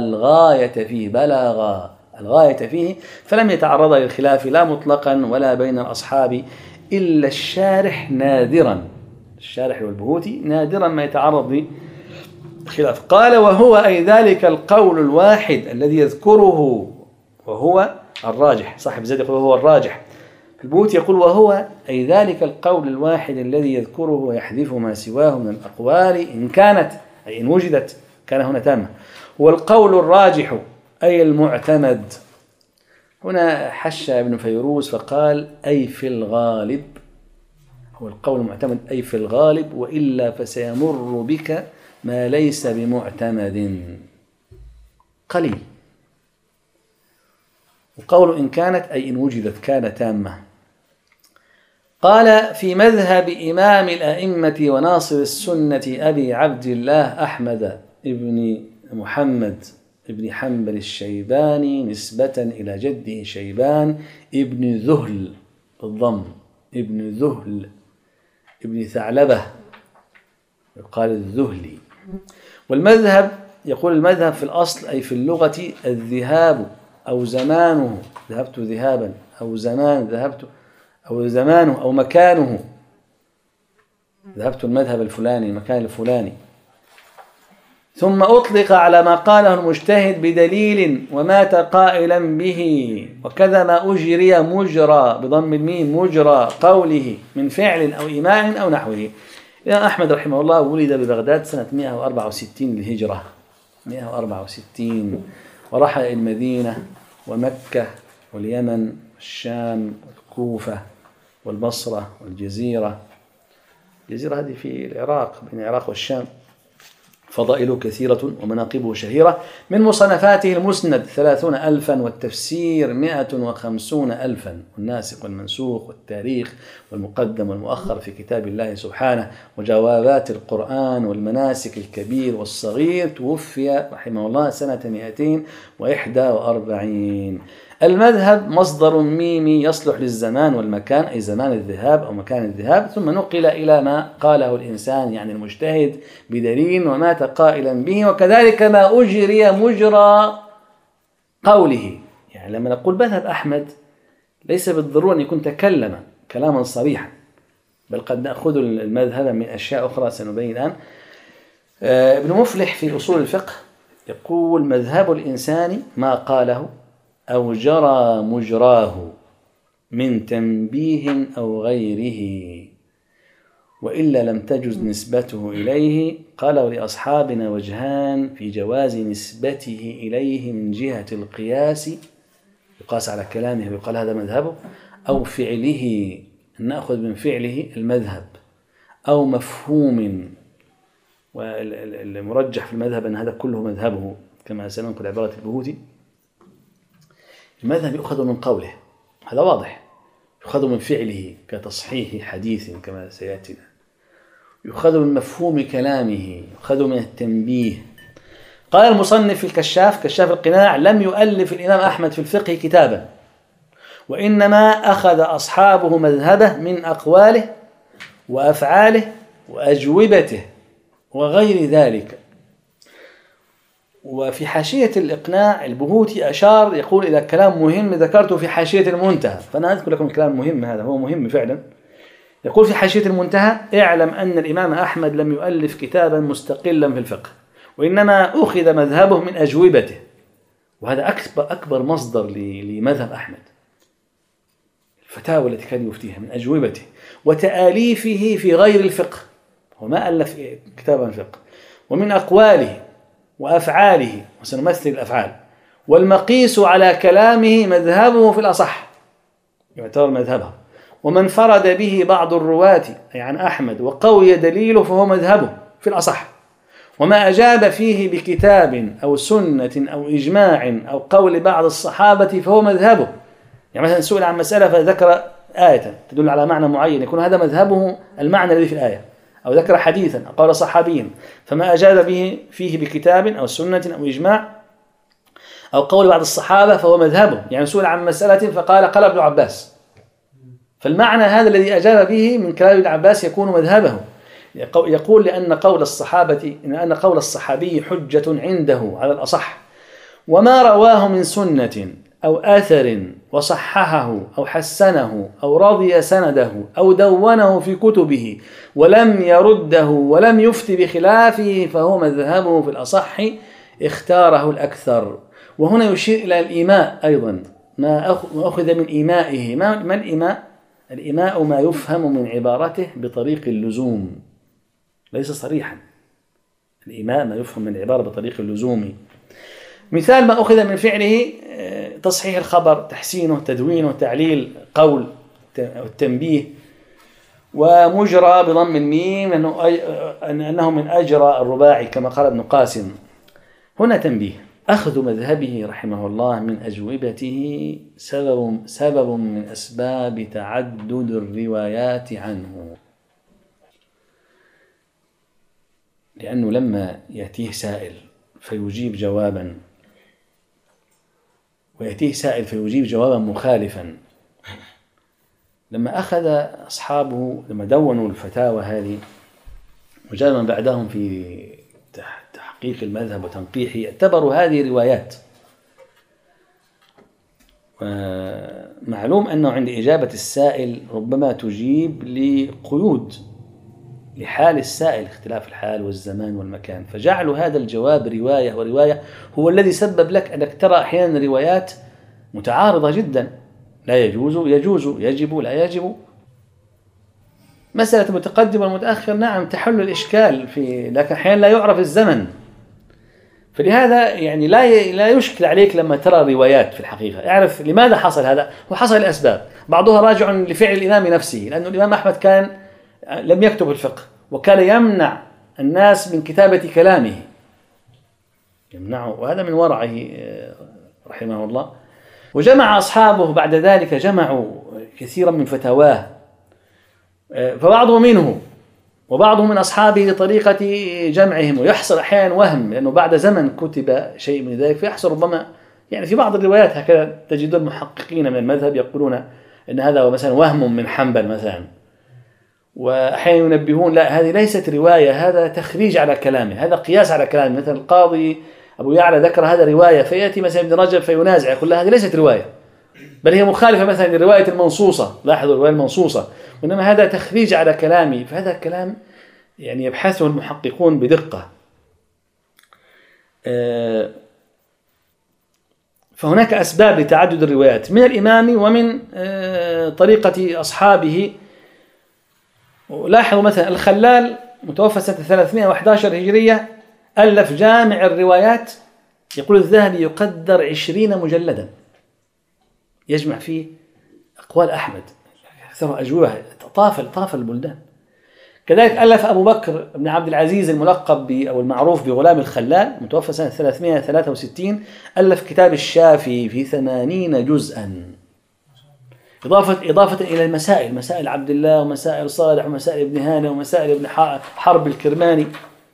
الغاية فيه فلم يتعرض للخلاف لا مطلقا ولا بين الأصحاب إلا الشارح نادرا، الشارح والبهوتي نادرا ما يتعرض للخلاف. قال وهو أي ذلك القول الواحد الذي يذكره وهو الراجح. صاحب زاد يقول وهو الراجح، البهوتي يقول وهو أي ذلك القول الواحد الذي يذكره ويحذف ما سواه من الأقوال إن كانت أي إن وجدت كان هنا تامة، هو القول الراجح أي المعتمد. هنا حش ابن فيروز فقال أي في الغالب، هو القول المعتمد أي في الغالب وإلا فسيمر بك ما ليس بمعتمد قليل. وقول إن كانت أي إن وجدت كان تامة. قال في مذهب إمام الأئمة وناصر السنة أبي عبد الله أحمد ابن محمد ابن حنبل الشيباني نسبة إلى جده شيبان ابن ذهل بالضم ابن ذهل ابن ثعلبة يقال الذهلي. والمذهب يقول المذهب في الأصل أي في اللغة الذهاب أو زمانه، ذهبت ذهابا أو زمان ذهبت أو زمانه أو مكانه، ذهبت المذهب الفلاني المكان الفلاني. ثم أطلق على ما قاله المجتهد بدليل ومات قائلا به، وكذا ما أجري مجرى بضم الميم مجرى قوله من فعل أو إيماء أو نحوه. الإمام أحمد رحمه الله ولد ببغداد سنة 164 للهجرة 164، ورحل إلى المدينة ومكة واليمن والشام والكوفة والبصرة والجزيرة. الجزيرة هذه في العراق، بين العراق والشام. فضائله كثيرة ومناقبه شهيرة. من مصنفاته المسند 30,000، والتفسير 150,000، والناسخ والمنسوخ والتاريخ والمقدم والمؤخر في كتاب الله سبحانه، وجوابات القرآن والمناسك الكبير والصغير. توفي رحمه الله سنة 241. المذهب مصدر ميمي يصلح للزمان والمكان، أي زمان الذهاب أو مكان الذهاب، ثم نقل إلى ما قاله الإنسان يعني المجتهد بدليل ومات قائلا به، وكذلك ما أجري مجرى قوله. يعني لما نقول مذهب أحمد ليس بالضرورة أن يكون تكلم كلاما صريحا، بل قد نأخذ المذهب من أشياء أخرى سنبين الآن. ابن مفلح في أصول الفقه يقول: مذهب الإنسان ما قاله أو جرى مجراه من تنبيه أو غيره، وإلا لم تجز نسبته إليه. قالوا لأصحابنا وجهان في جواز نسبته إليه: من جهة القياس، يقاس على كلامه ويقال هذا مذهبه، أو فعله، نأخذ من فعله المذهب، أو مفهوم. والمرجح في المذهب أن هذا كله مذهبه، كما سننقل عبارة البهوتي: المذهب يؤخذ من قوله، هذا واضح، يؤخذ من فعله كتصحيح حديث كما سيأتينا، يؤخذ من مفهوم كلامه، يؤخذ من التنبيه. قال المصنف في الكشاف، كشاف القناع: لم يؤلف الإمام أحمد في الفقه كتابا، وإنما أخذ أصحابه مذهبه من أقواله وأفعاله وأجوبته وغير ذلك. وفي حاشية الإقناع البهوتي أشار، يقول: إلى كلام مهم ذكرته في حاشية المنتهى. فأنا أذكر لكم الكلام مهم، هذا هو مهم فعلا. يقول في حاشية المنتهى: اعلم أن الإمام أحمد لم يؤلف كتابا مستقلا في الفقه، وإنما أخذ مذهبه من أجوبته. وهذا أكبر مصدر لمذهب أحمد، الفتاوى التي كان يفتيها من أجوبته وتآليفه في غير الفقه. هو ما ألف كتابا فقه. ومن أقواله وأفعاله، وسنمثل الأفعال، والمقيس على كلامه مذهبه في الأصح، يعتبر مذهبه. ومن فرد به بعض الرواة أي عن أحمد وقوي دليله فهو مذهبه في الأصح. وما أجاب فيه بكتاب أو سنة أو إجماع أو قول بعض الصحابة فهو مذهبه. يعني مثلا سئل عن مسألة فذكر آية تدل على معنى معين، يكون هذا مذهبه المعنى الذي في الآية، أو ذكر حديثا أو قول صحابي، فما أجاب به فيه بكتاب أو سنة أو إجماع أو قول بعض الصحابة فهو مذهبه. يعني سئل عن مسألة فقال قال ابن عباس، فالمعنى هذا الذي أجاب به من كلام ابن عباس يكون مذهبه. يقول: لأن قول الصحابي حجة عنده على الأصح، وما رواه من سنة أو آثر وصححه أو حسنه أو رضي سنده أو دونه في كتبه ولم يرده ولم يفت بخلافه فهو مذهبه في الأصح، اختاره الأكثر. وهنا يشير إلى الإيماء أيضا، ما أخذ من إيمائه. ما الإيماء؟ الإيماء ما يفهم من عبارته بطريق اللزوم، ليس صريحا. الإيماء ما يفهم من العبارة بطريق اللزوم. مثال ما أخذ من فعله: تصحيح الخبر، تحسينه، تدوينه، تعليل قول، التنبيه. ومجرى بضم الميم أنه من أجرى الرباعي كما قال ابن قاسم. هنا تنبيه: أخذ مذهبه رحمه الله من أجوبته سبب من أسباب تعدد الروايات عنه. لأنه لما يأتيه سائل فيجيب جوابا، ويأتيه سائل فيجيب جوابا مخالفا، لما أخذ أصحابه لما دونوا الفتاوى هذه وجاء من بعدهم في تحقيق المذهب وتنقيحه اعتبروا هذه روايات. ومعلوم أنه عند إجابة السائل ربما تجيب لقيود لحال السائل، اختلاف الحال والزمان والمكان، فجعلوا هذا الجواب رواية ورواية هو الذي سبب لك أنك ترى أحيانا روايات متعارضة جدا، لا يجوز، يجوز، يجب، لا يجب. مسألة المتقدم والمتأخر نعم تحل الإشكال لكن أحيانا لا يعرف الزمن، فلهذا يعني لا يشكل عليك لما ترى روايات في الحقيقة. اعرف لماذا حصل هذا، وحصل لأسباب بعضها راجع لفعل الإمام نفسه، لأن الإمام أحمد لم يكتب الفقه، وكان يمنع الناس من كتابة كلامه، يمنعه، وهذا من ورعه رحمه الله. وجمع أصحابه بعد ذلك، جمعوا كثيرا من فتاواه، فبعضهم منه وبعضهم من أصحابه لطريقة جمعهم، ويحصل أحيانا وهم، لأنه بعد زمن كتب شيء من ذلك، فيحصل ربما يعني في بعض الروايات هكذا تجد المحققين من المذهب يقولون إن هذا مثلا وهم من حنبل مثلا، وأحيانا ينبهون لا هذه ليست رواية، هذا تخريج على كلامه، هذا قياس على كلامه. مثلا القاضي أبو يعلى ذكر هذا رواية، فيأتي مثلا ابن رجب فينازع يقول لا هذه ليست رواية، بل هي مخالفة مثلا للرواية المنصوصة، لاحظوا الرواية المنصوصة، وإنما هذا تخريج على كلامي. فهذا كلام يعني يبحثه المحققون بدقة. فهناك أسباب لتعدد الروايات من الإمام ومن طريقة أصحابه. لاحظوا مثلا الخلال متوفى سنة 311 هجرية، ألف جامع الروايات، يقول الذهبي يقدر 20 مجلدا يجمع فيه أقوال أحمد، أكثر أجوبة، طاف البلدان. كذلك ألف أبو بكر بن عبد العزيز الملقب أو المعروف بغلام الخلال، متوفى سنة 363، ألف كتاب الشافي في 80 جزءا، إضافة إلى المسائل، مسائل عبد الله ومسائل صالح ومسائل ابن هانة ومسائل ابن حرب الكرماني.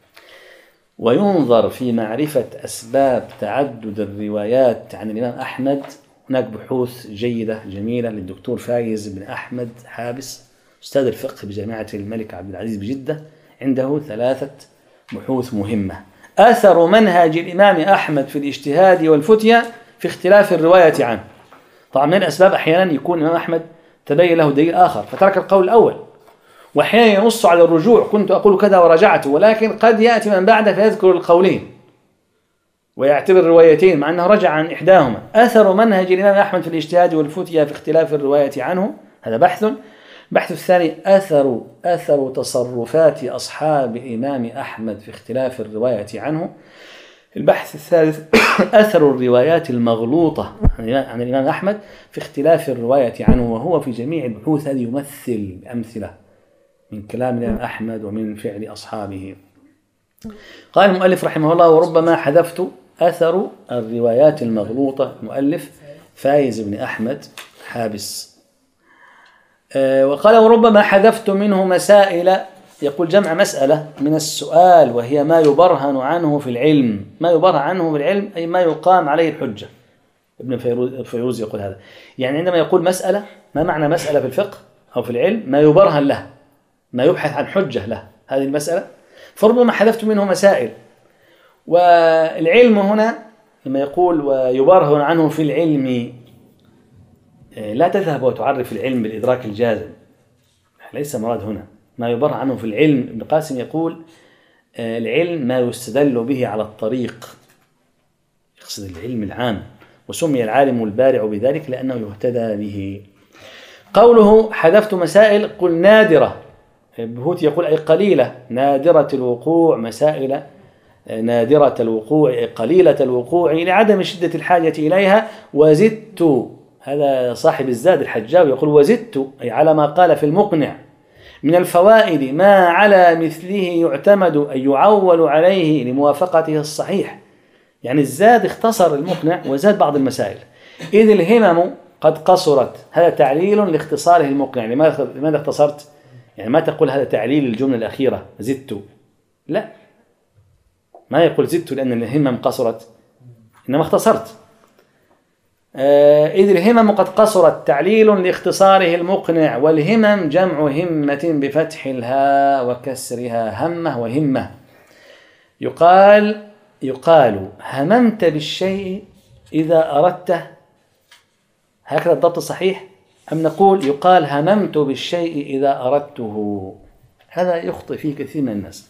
وينظر في معرفة أسباب تعدد الروايات عن الإمام أحمد. هناك بحوث جيدة جميلة للدكتور فايز بن أحمد حابس، أستاذ الفقه بجامعة الملك عبد العزيز بجدة، عنده 3 بحوث مهمة. أثر منهج الإمام أحمد في الاجتهاد والفتية في اختلاف الرواية عنه. طبعا من الأسباب أحيانا يكون الإمام أحمد تبين له دليل آخر فترك القول الأول، وأحيانا ينص على الرجوع، كنت أقول كذا ورجعت، ولكن قد يأتي من بعده فيذكر القولين ويعتبر الروايتين مع أنه رجع عن إحداهما. أثر منهج الإمام أحمد في الاجتهاد والفتية في اختلاف الرواية عنه، هذا بحث. البحث الثاني أثر تصرفات أصحاب الإمام أحمد في اختلاف الرواية عنه. البحث الثالث أثر الروايات المغلوطة عن الإمام أحمد في اختلاف الرواية عنه، وهو في جميع البحوث هذه يمثل أمثلة من كلام الإمام أحمد ومن فعل أصحابه. قال المؤلف رحمه الله: وربما حذفت أثر الروايات المغلوطة. المؤلف فايز بن أحمد حابس. وقال: وربما حذفت منه مسائل. يقول جمع مسألة من السؤال، وهي ما يبرهن عنه في العلم. ما يبرهن عنه في العلم أي ما يقام عليه الحجة. ابن فيروز يقول هذا، يعني عندما يقول مسألة، ما معنى مسألة في الفقه أو في العلم؟ ما يبرهن له، ما يبحث عن حجة له هذه المسألة. فربما حذفت منه مسائل. والعلم هنا لما يقول ويبرهن عنه في العلم، لا تذهب وتعرف العلم بالإدراك الجازم، ليس مراد هنا. ما يبرهن عنه في العلم، ابن قاسم يقول العلم ما يستدل به على الطريق، يقصد العلم العام، وسمي العالم البارع بذلك لأنه يهتدى به. قوله حذفت مسائل، قل نادرة. بهوت يقول أي قليلة، نادرة الوقوع، مسائل نادرة الوقوع، قليلة الوقوع لعدم شدة الحاجة إليها. وزدت، هذا صاحب الزاد الحجاوي يقول وزدت أي على ما قال في المقنع من الفوائد ما على مثله يعتمد أي يعول عليه لموافقته الصحيح. يعني الزاد اختصر المقنع وزاد بعض المسائل. إذ الهمم قد قصرت، هذا تعليل لاختصاره المقنع. لماذا اختصرت؟ يعني ما تقول هذا تعليل الجملة الأخيرة زدت، لا، ما يقول زدت لأن الهمم قصرت، إنما اختصرت. إذ الهمم قد قصرت تعليل لاختصاره المقنع. والهمم جمع همة بفتح الهاء وكسرها، همة وهمة. يقال هممت بالشيء إذا أردته، هكذا الضبط صحيح؟ أم نقول يقال هممت بالشيء إذا أردته؟ هذا يخطئ فيه كثير من الناس.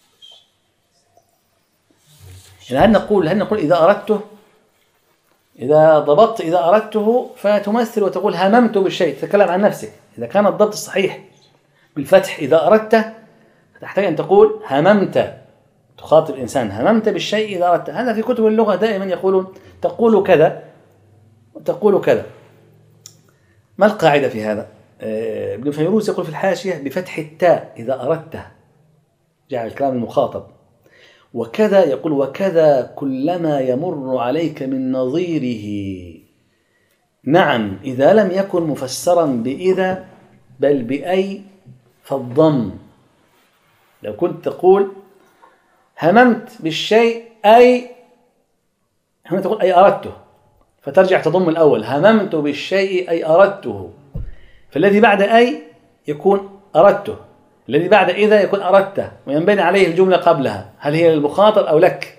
يعني هل نقول إذا أردته، إذا ضبطت إذا أردته فتمثل وتقول هممت بالشيء، تتكلم عن نفسك. إذا كان الضبط الصحيح بالفتح إذا أردته، تحتاج أن تقول هممت تخاطب إنسان هممت بالشيء إذا أردت. هذا في كتب اللغة دائما يقولون تقول كذا وتقول كذا. ما القاعدة في هذا؟ ابن فيروز يقول في الحاشية بفتح التاء إذا أردته، جعل الكلام المخاطب. وكذا يقول وكذا كلما يمر عليك من نظيره. نعم إذا لم يكن مفسرا بإذا بل بأي فالضم. لو كنت تقول هممت بالشيء أي هنا تقول أي أردته، فترجع تضم الأول هممت بالشيء أي أردته، فالذي بعد أي يكون أردته، الذي بعد إذا يكون أردته، وينبني عليه الجملة قبلها هل هي للمخاطب أو لك.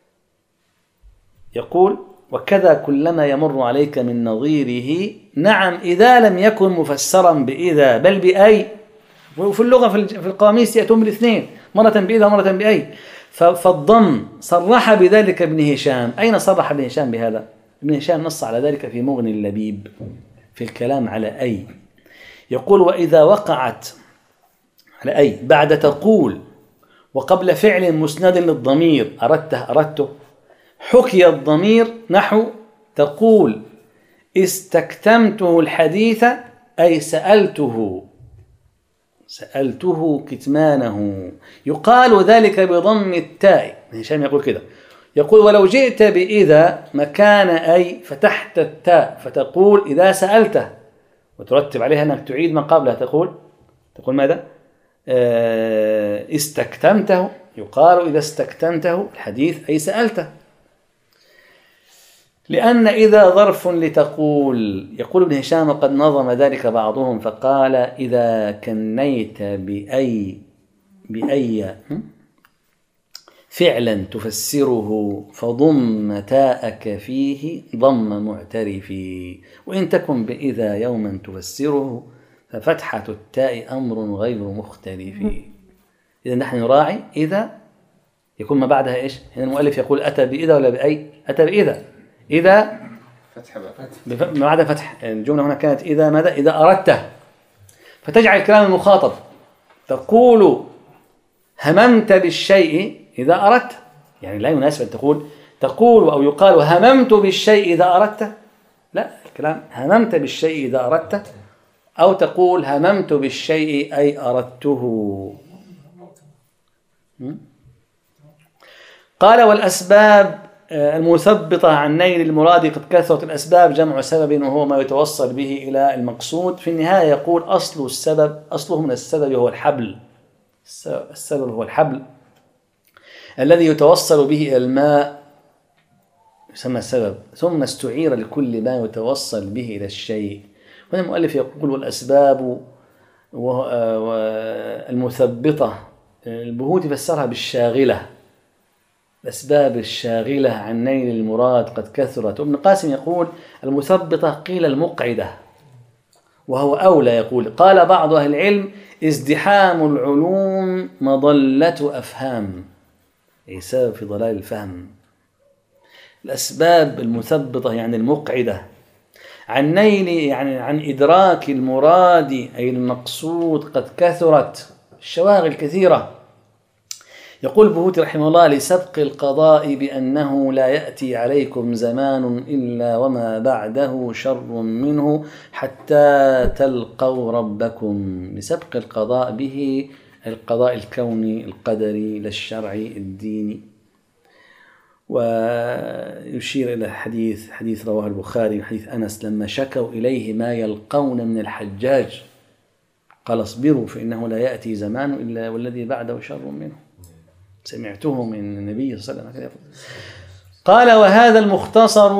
يقول وكذا كلما يمر عليك من نظيره. نعم إذا لم يكن مفسرا بإذا بل بأي. وفي اللغة في القواميس يأتون بالاثنين، مرة بإذا ومرة بأي. فالضم صرح بذلك ابن هشام. أين صرح ابن هشام بهذا؟ ابن هشام نص على ذلك في مغني اللبيب في الكلام على أي. يقول وإذا وقعت على أي بعد تقول وقبل فعل مسند للضمير أردته حكي الضمير نحو تقول استكتمته الحديث أي سألته كتمانه. يقال ذلك بضم التاء. هشام يقول كده، يقول ولو جئت بإذا مكان أي فتحت التاء فتقول إذا سألته، وترتب عليها أنك تعيد ما قبلها، تقول ماذا؟ استكتمته. يقال إذا استكتمته الحديث أي سألته، لأن إذا ظرف لتقول. يقول ابن هشام وقد نظم ذلك بعضهم فقال إذا كنيت بأي فعلا تفسره فضم تاءك فيه ضم معترف، وإن تكن بإذا يوما تفسره ففتحة التاء أمر غير مختلف. إذا نحن نراعي إذا يكون ما بعدها إيش؟ هنا المؤلف يقول أتى بإذا ولا بأي؟ أتى بإذا. إذا فتح ما بعد فتح. الجملة هنا كانت إذا ماذا؟ إذا أردته، فتجعل الكلام المخاطب تقول هممت بالشيء إذا أردت. يعني لا يناسب أن تقول أو يقال هممت بالشيء إذا أردت. لا، الكلام هممت بالشيء إذا أردت، أو تقول هممت بالشيء أي أردته. قال والأسباب المثبطة عن نيل المراد قد كثرت. الأسباب جمع سبب وهو ما يتوصل به إلى المقصود. في النهاية يقول أصله من السبب هو الحبل. السبب هو الحبل الذي يتوصل به إلى الماء يسمى السبب، ثم استعير لكل ما يتوصل به إلى الشيء. هنا المؤلف يقول والأسباب المثبطة. البهوتي فسرها بالشاغلة، الأسباب الشاغلة عن نيل المراد قد كثرت. وابن قاسم يقول المثبطة قيل المقعدة، وهو أولى. يقول قال بعض أهل العلم ازدحام العلوم مضلة أفهام، أي سبب في ضلال الفهم. الأسباب المثبطة يعني المقعدة عن نيل يعني عن إدراك المراد أي المقصود قد كثرت، الشواغل كثيرة. يقول البهوتي رحمه الله لسبق القضاء بأنه لا يأتي عليكم زمان إلا وما بعده شر منه حتى تلقوا ربكم. لسبق القضاء به القضاء الكوني القدري للشرعي الديني. ويشير إلى حديث رواه البخاري حديث أنس لما شكوا إليه ما يلقون من الحجاج قال اصبروا فإنه لا يأتي زمان إلا والذي بعده شر منه. سمعته من النبي صلى الله عليه وسلم. قال وهذا المختصر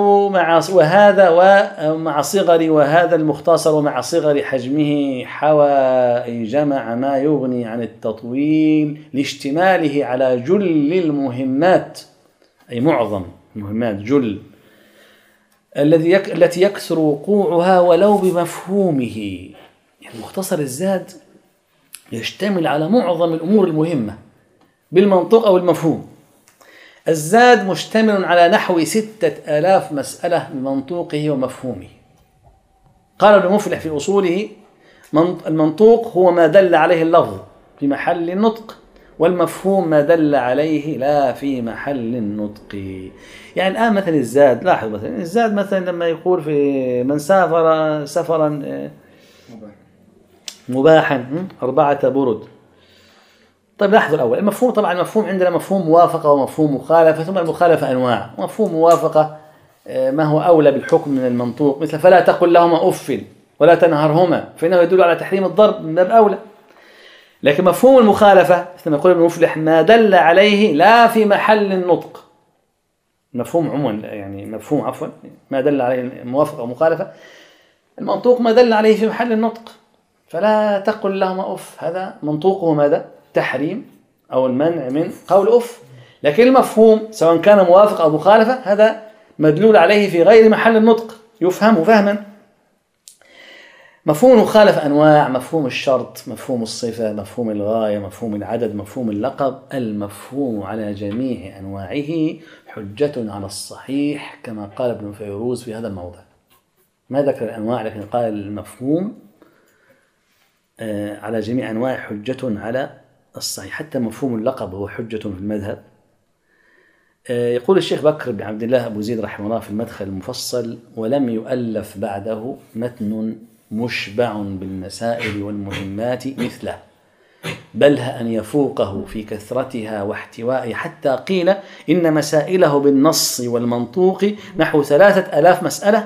وهذا المختصر مع صغر حجمه حوى أي جمع ما يغني عن التطويل لاشتماله على جل المهمات، أي معظم المهمات جل التي يكثر وقوعها ولو بمفهومه. يعني مختصر الزاد يشتمل على معظم الأمور المهمة بالمنطق أو المفهوم. الزاد مشتمل على نحو 6000 مسألة بمنطوقه ومفهومه. قال ابن مفلح في أصوله المنطوق هو ما دل عليه اللفظ في محل النطق، والمفهوم ما دل عليه لا في محل النطق. يعني الآن مثلا الزاد، لاحظ مثلا الزاد مثلا لما يقول في من سافر سفرا مباحا 4 برد. طيب لاحظوا الأول المفهوم، طبعا المفهوم عندنا مفهوم موافقة ومفهوم مخالفة، ثم المخالفة أنواع. مفهوم موافقة ما هو أولى بالحكم من المنطوق، مثل فلا تقل لهما أف ولا تنهرهما فإنه يدل على تحريم الضرب من باب أولى. لكن مفهوم المخالفة مثل ما يقول ابن مفلح ما دل عليه لا في محل النطق. مفهوم عموما يعني مفهوم عفوا ما دل عليه موافقة ومخالفة، المنطوق ما دل عليه في محل النطق. فلا تقل لهما أف، هذا منطوقه ماذا؟ تحريم أو المنع من قول أف. لكن المفهوم سواء كان موافق أو مخالفة هذا مدلول عليه في غير محل النطق، يفهم فهما. مفهوم المخالفة أنواع: مفهوم الشرط، مفهوم الصفة، مفهوم الغاية، مفهوم العدد، مفهوم اللقب. المفهوم على جميع أنواعه حجة على الصحيح كما قال ابن فيروز في هذا الموضع. ما ذكر الأنواع لكن قال المفهوم على جميع أنواع حجة على الصحيح. حتى مفهوم اللقب هو حجة في المذهب. يقول الشيخ بكر بن عبد الله أبو زيد رحمه الله في المدخل المفصل: ولم يؤلف بعده متن مشبع بالمسائل والمهمات مثله، بل أن يفوقه في كثرتها واحتوائه، حتى قيل إن مسائله بالنص والمنطوق نحو 3000 مسألة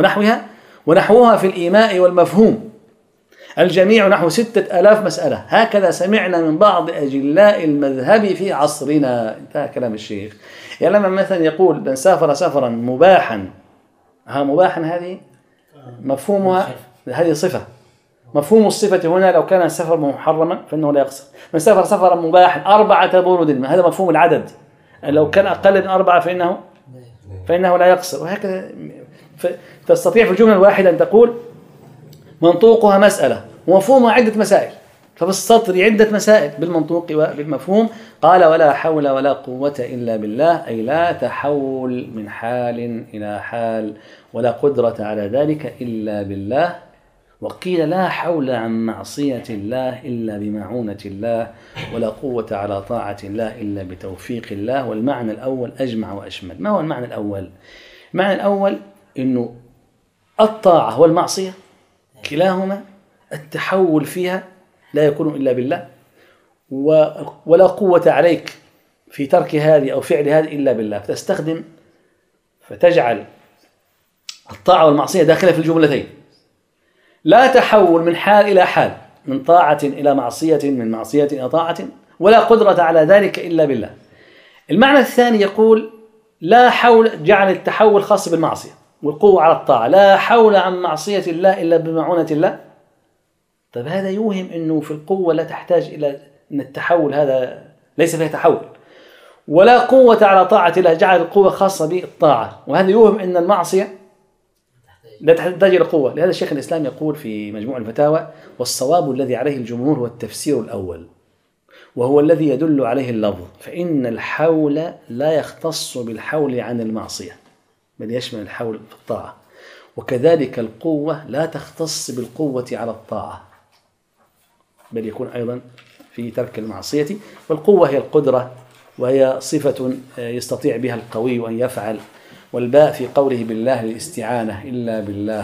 ونحوها في الإيماء والمفهوم الجميع نحو 6000 مسألة. هكذا سمعنا من بعض أجلاء المذهب في عصرنا. انتهى كلام الشيخ. يعني لما مثلا يقول من سافر سفرا مباحا، مباحا هذه مفهومها هذه صفة. مفهوم الصفة هنا لو كان السفر محرما فإنه لا يقصر. من سافر سفرا مباحا 4 برود، هذا مفهوم العدد. لو كان أقل من 4 فإنه لا يقصر. وهكذا تستطيع في الجملة الواحدة أن تقول منطوقها مسألة ومفهومها عدة مسائل، ففي السطر عدة مسائل بالمنطوق وبالمفهوم. قال: ولا حول ولا قوة إلا بالله، أي لا تحول من حال إلى حال ولا قدرة على ذلك إلا بالله. وقيل: لا حول عن معصية الله إلا بمعونة الله، ولا قوة على طاعة الله إلا بتوفيق الله. والمعنى الأول أجمع وأشمل. ما هو المعنى الأول؟ المعنى الأول إنه الطاعة والمعصية كلاهما التحول فيها لا يكون إلا بالله، ولا قوة عليك في ترك هذه أو فعل هذه إلا بالله. فتجعل الطاعة والمعصية داخلة في الجملتين. لا تحول من حال إلى حال، من طاعة إلى معصية، من معصية إلى طاعة، ولا قدرة على ذلك إلا بالله. المعنى الثاني يقول: لا حول، جعل التحول خاص بالمعصية والقوة على الطاعة. لا حول عن معصية الله إلا بمعونة الله. طيب هذا يوهم أنه في القوة لا تحتاج إلى أن التحول، هذا ليس فيه تحول. ولا قوة على طاعة الله، جعل القوة خاصة بالطاعة، وهذا يوهم أن المعصية لا تحتاج إلى قوة. لهذا الشيخ الإسلام يقول في مجموع الفتاوى: والصواب الذي عليه الجمهور هو التفسير الأول، وهو الذي يدل عليه اللفظ، فإن الحول لا يختص بالحول عن المعصية بل يشمل الحول في الطاعة، وكذلك القوة لا تختص بالقوة على الطاعة بل يكون أيضا في ترك المعصية. والقوة هي القدرة، وهي صفة يستطيع بها القوي أن يفعل. والباء في قوله بالله للاستعانة إلا بالله.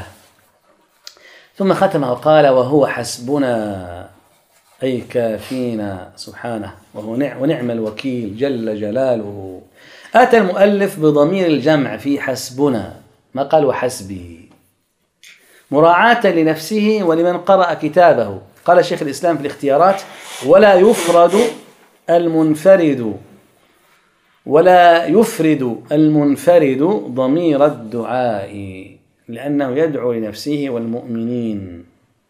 ثم ختم وقال: وهو حسبنا، أي كافينا سبحانه، ونعم الوكيل جل جلاله. أتى المؤلف بضمير الجمع في حسبنا، ما قال وحسبه، مراعاة لنفسه ولمن قرأ كتابه. قال شيخ الإسلام في الاختيارات: ولا يفرد المنفرد ضمير الدعاء، لأنه يدعو لنفسه والمؤمنين.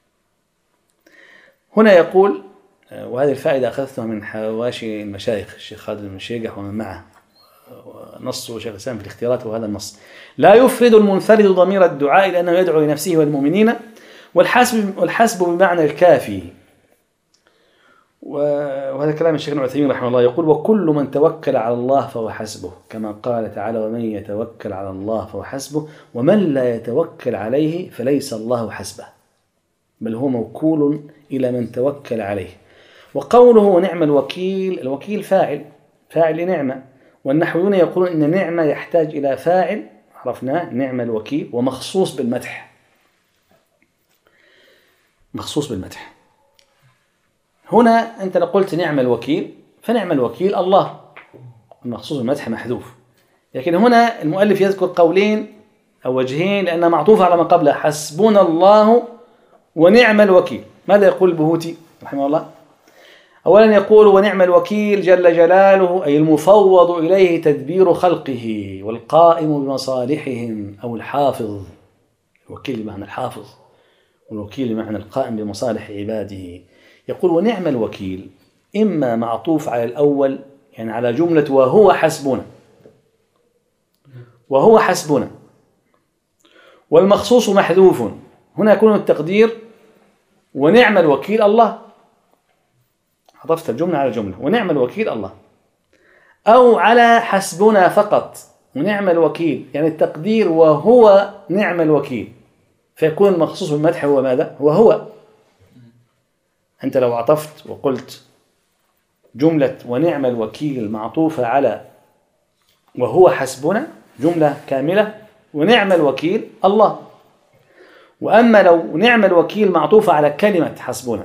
هنا يقول، وهذه الفائدة أخذتها من حواشي المشايخ الشيخ خالد بن شيقح ومن معه، نصه شيخ الإسلام في الاختيارات وهذا النص: لا يفرد المنفرد ضمير الدعاء لأنه يدعو لنفسه والمؤمنين. والحسب بمعنى الكافي. وهذا كلام الشيخ ابن عثيمين رحمه الله. يقول: وكل من توكل على الله فهو حسبه، كما قال تعالى: ومن يتوكل على الله فهو حسبه، ومن لا يتوكل عليه فليس الله حسبه، بل هو موكول إلى من توكل عليه. وقوله نعم الوكيل، الوكيل فاعل لنعمة، والنحويون يقولون إن نعمة يحتاج إلى فاعل، عرفناه نعم الوكيل، ومخصوص بالمدح، مخصوص بالمدح. هنا أنت لو قلت نعم الوكيل فنعم الوكيل الله، المخصوص بالمدح محذوف. لكن هنا المؤلف يذكر قولين أو وجهين لأنها معطوفة على ما قبلها، حسبنا الله ونعم الوكيل. ماذا يقول البهوتي رحمه الله؟ أولا يقول ونعم الوكيل جل جلاله، أي المفوض إليه تدبير خلقه والقائم بمصالحهم، أو الحافظ. الوكيل بمعنى الحافظ، والوكيل بمعنى القائم بمصالح عباده. يقول ونعم الوكيل إما معطوف على الأول، يعني على جملة وهو حسبنا، وهو حسبنا، والمخصوص محذوف. هنا يكون التقدير ونعم الوكيل الله، عطفت الجملة على جملة ونعم الوكيل الله، أو على حسبنا فقط ونعم الوكيل، يعني التقدير وهو نعم الوكيل، فيكون المخصوص بالمدح هو ماذا؟ هو. أنت لو عطفت وقلت جملة ونعم الوكيل معطوفة على وهو حسبنا، جملة كاملة، ونعم الوكيل الله. وأما لو نعم الوكيل معطوفة على كلمة حسبنا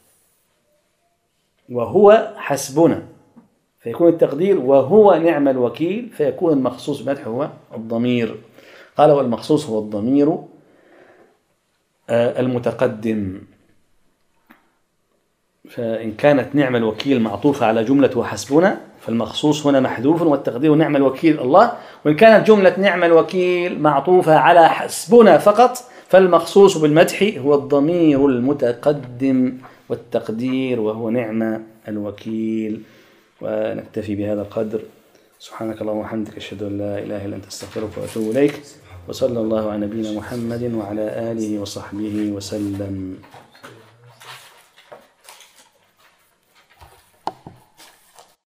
وهو حسبنا، فيكون التقدير وهو نعم الوكيل، فيكون المخصوص بالمدح هو الضمير. قال والمخصوص هو الضمير المتقدم. فإن كانت نعم الوكيل معطوفة على جملة وحسبنا فالمخصوص هنا محذوف والتقدير نعم الوكيل الله. وإن كانت جملة نعم الوكيل معطوفة على حسبنا فقط فالمخصوص بالمدح هو الضمير المتقدم والتقدير وهو نعم الوكيل. ونكتفي بهذا القدر. سبحانك اللهم وبحمدك، أشهد أن لا إله إلا أنت، أستغفرك وأتوب إليك. وصلى الله على نبينا محمد وعلى آله وصحبه وسلم.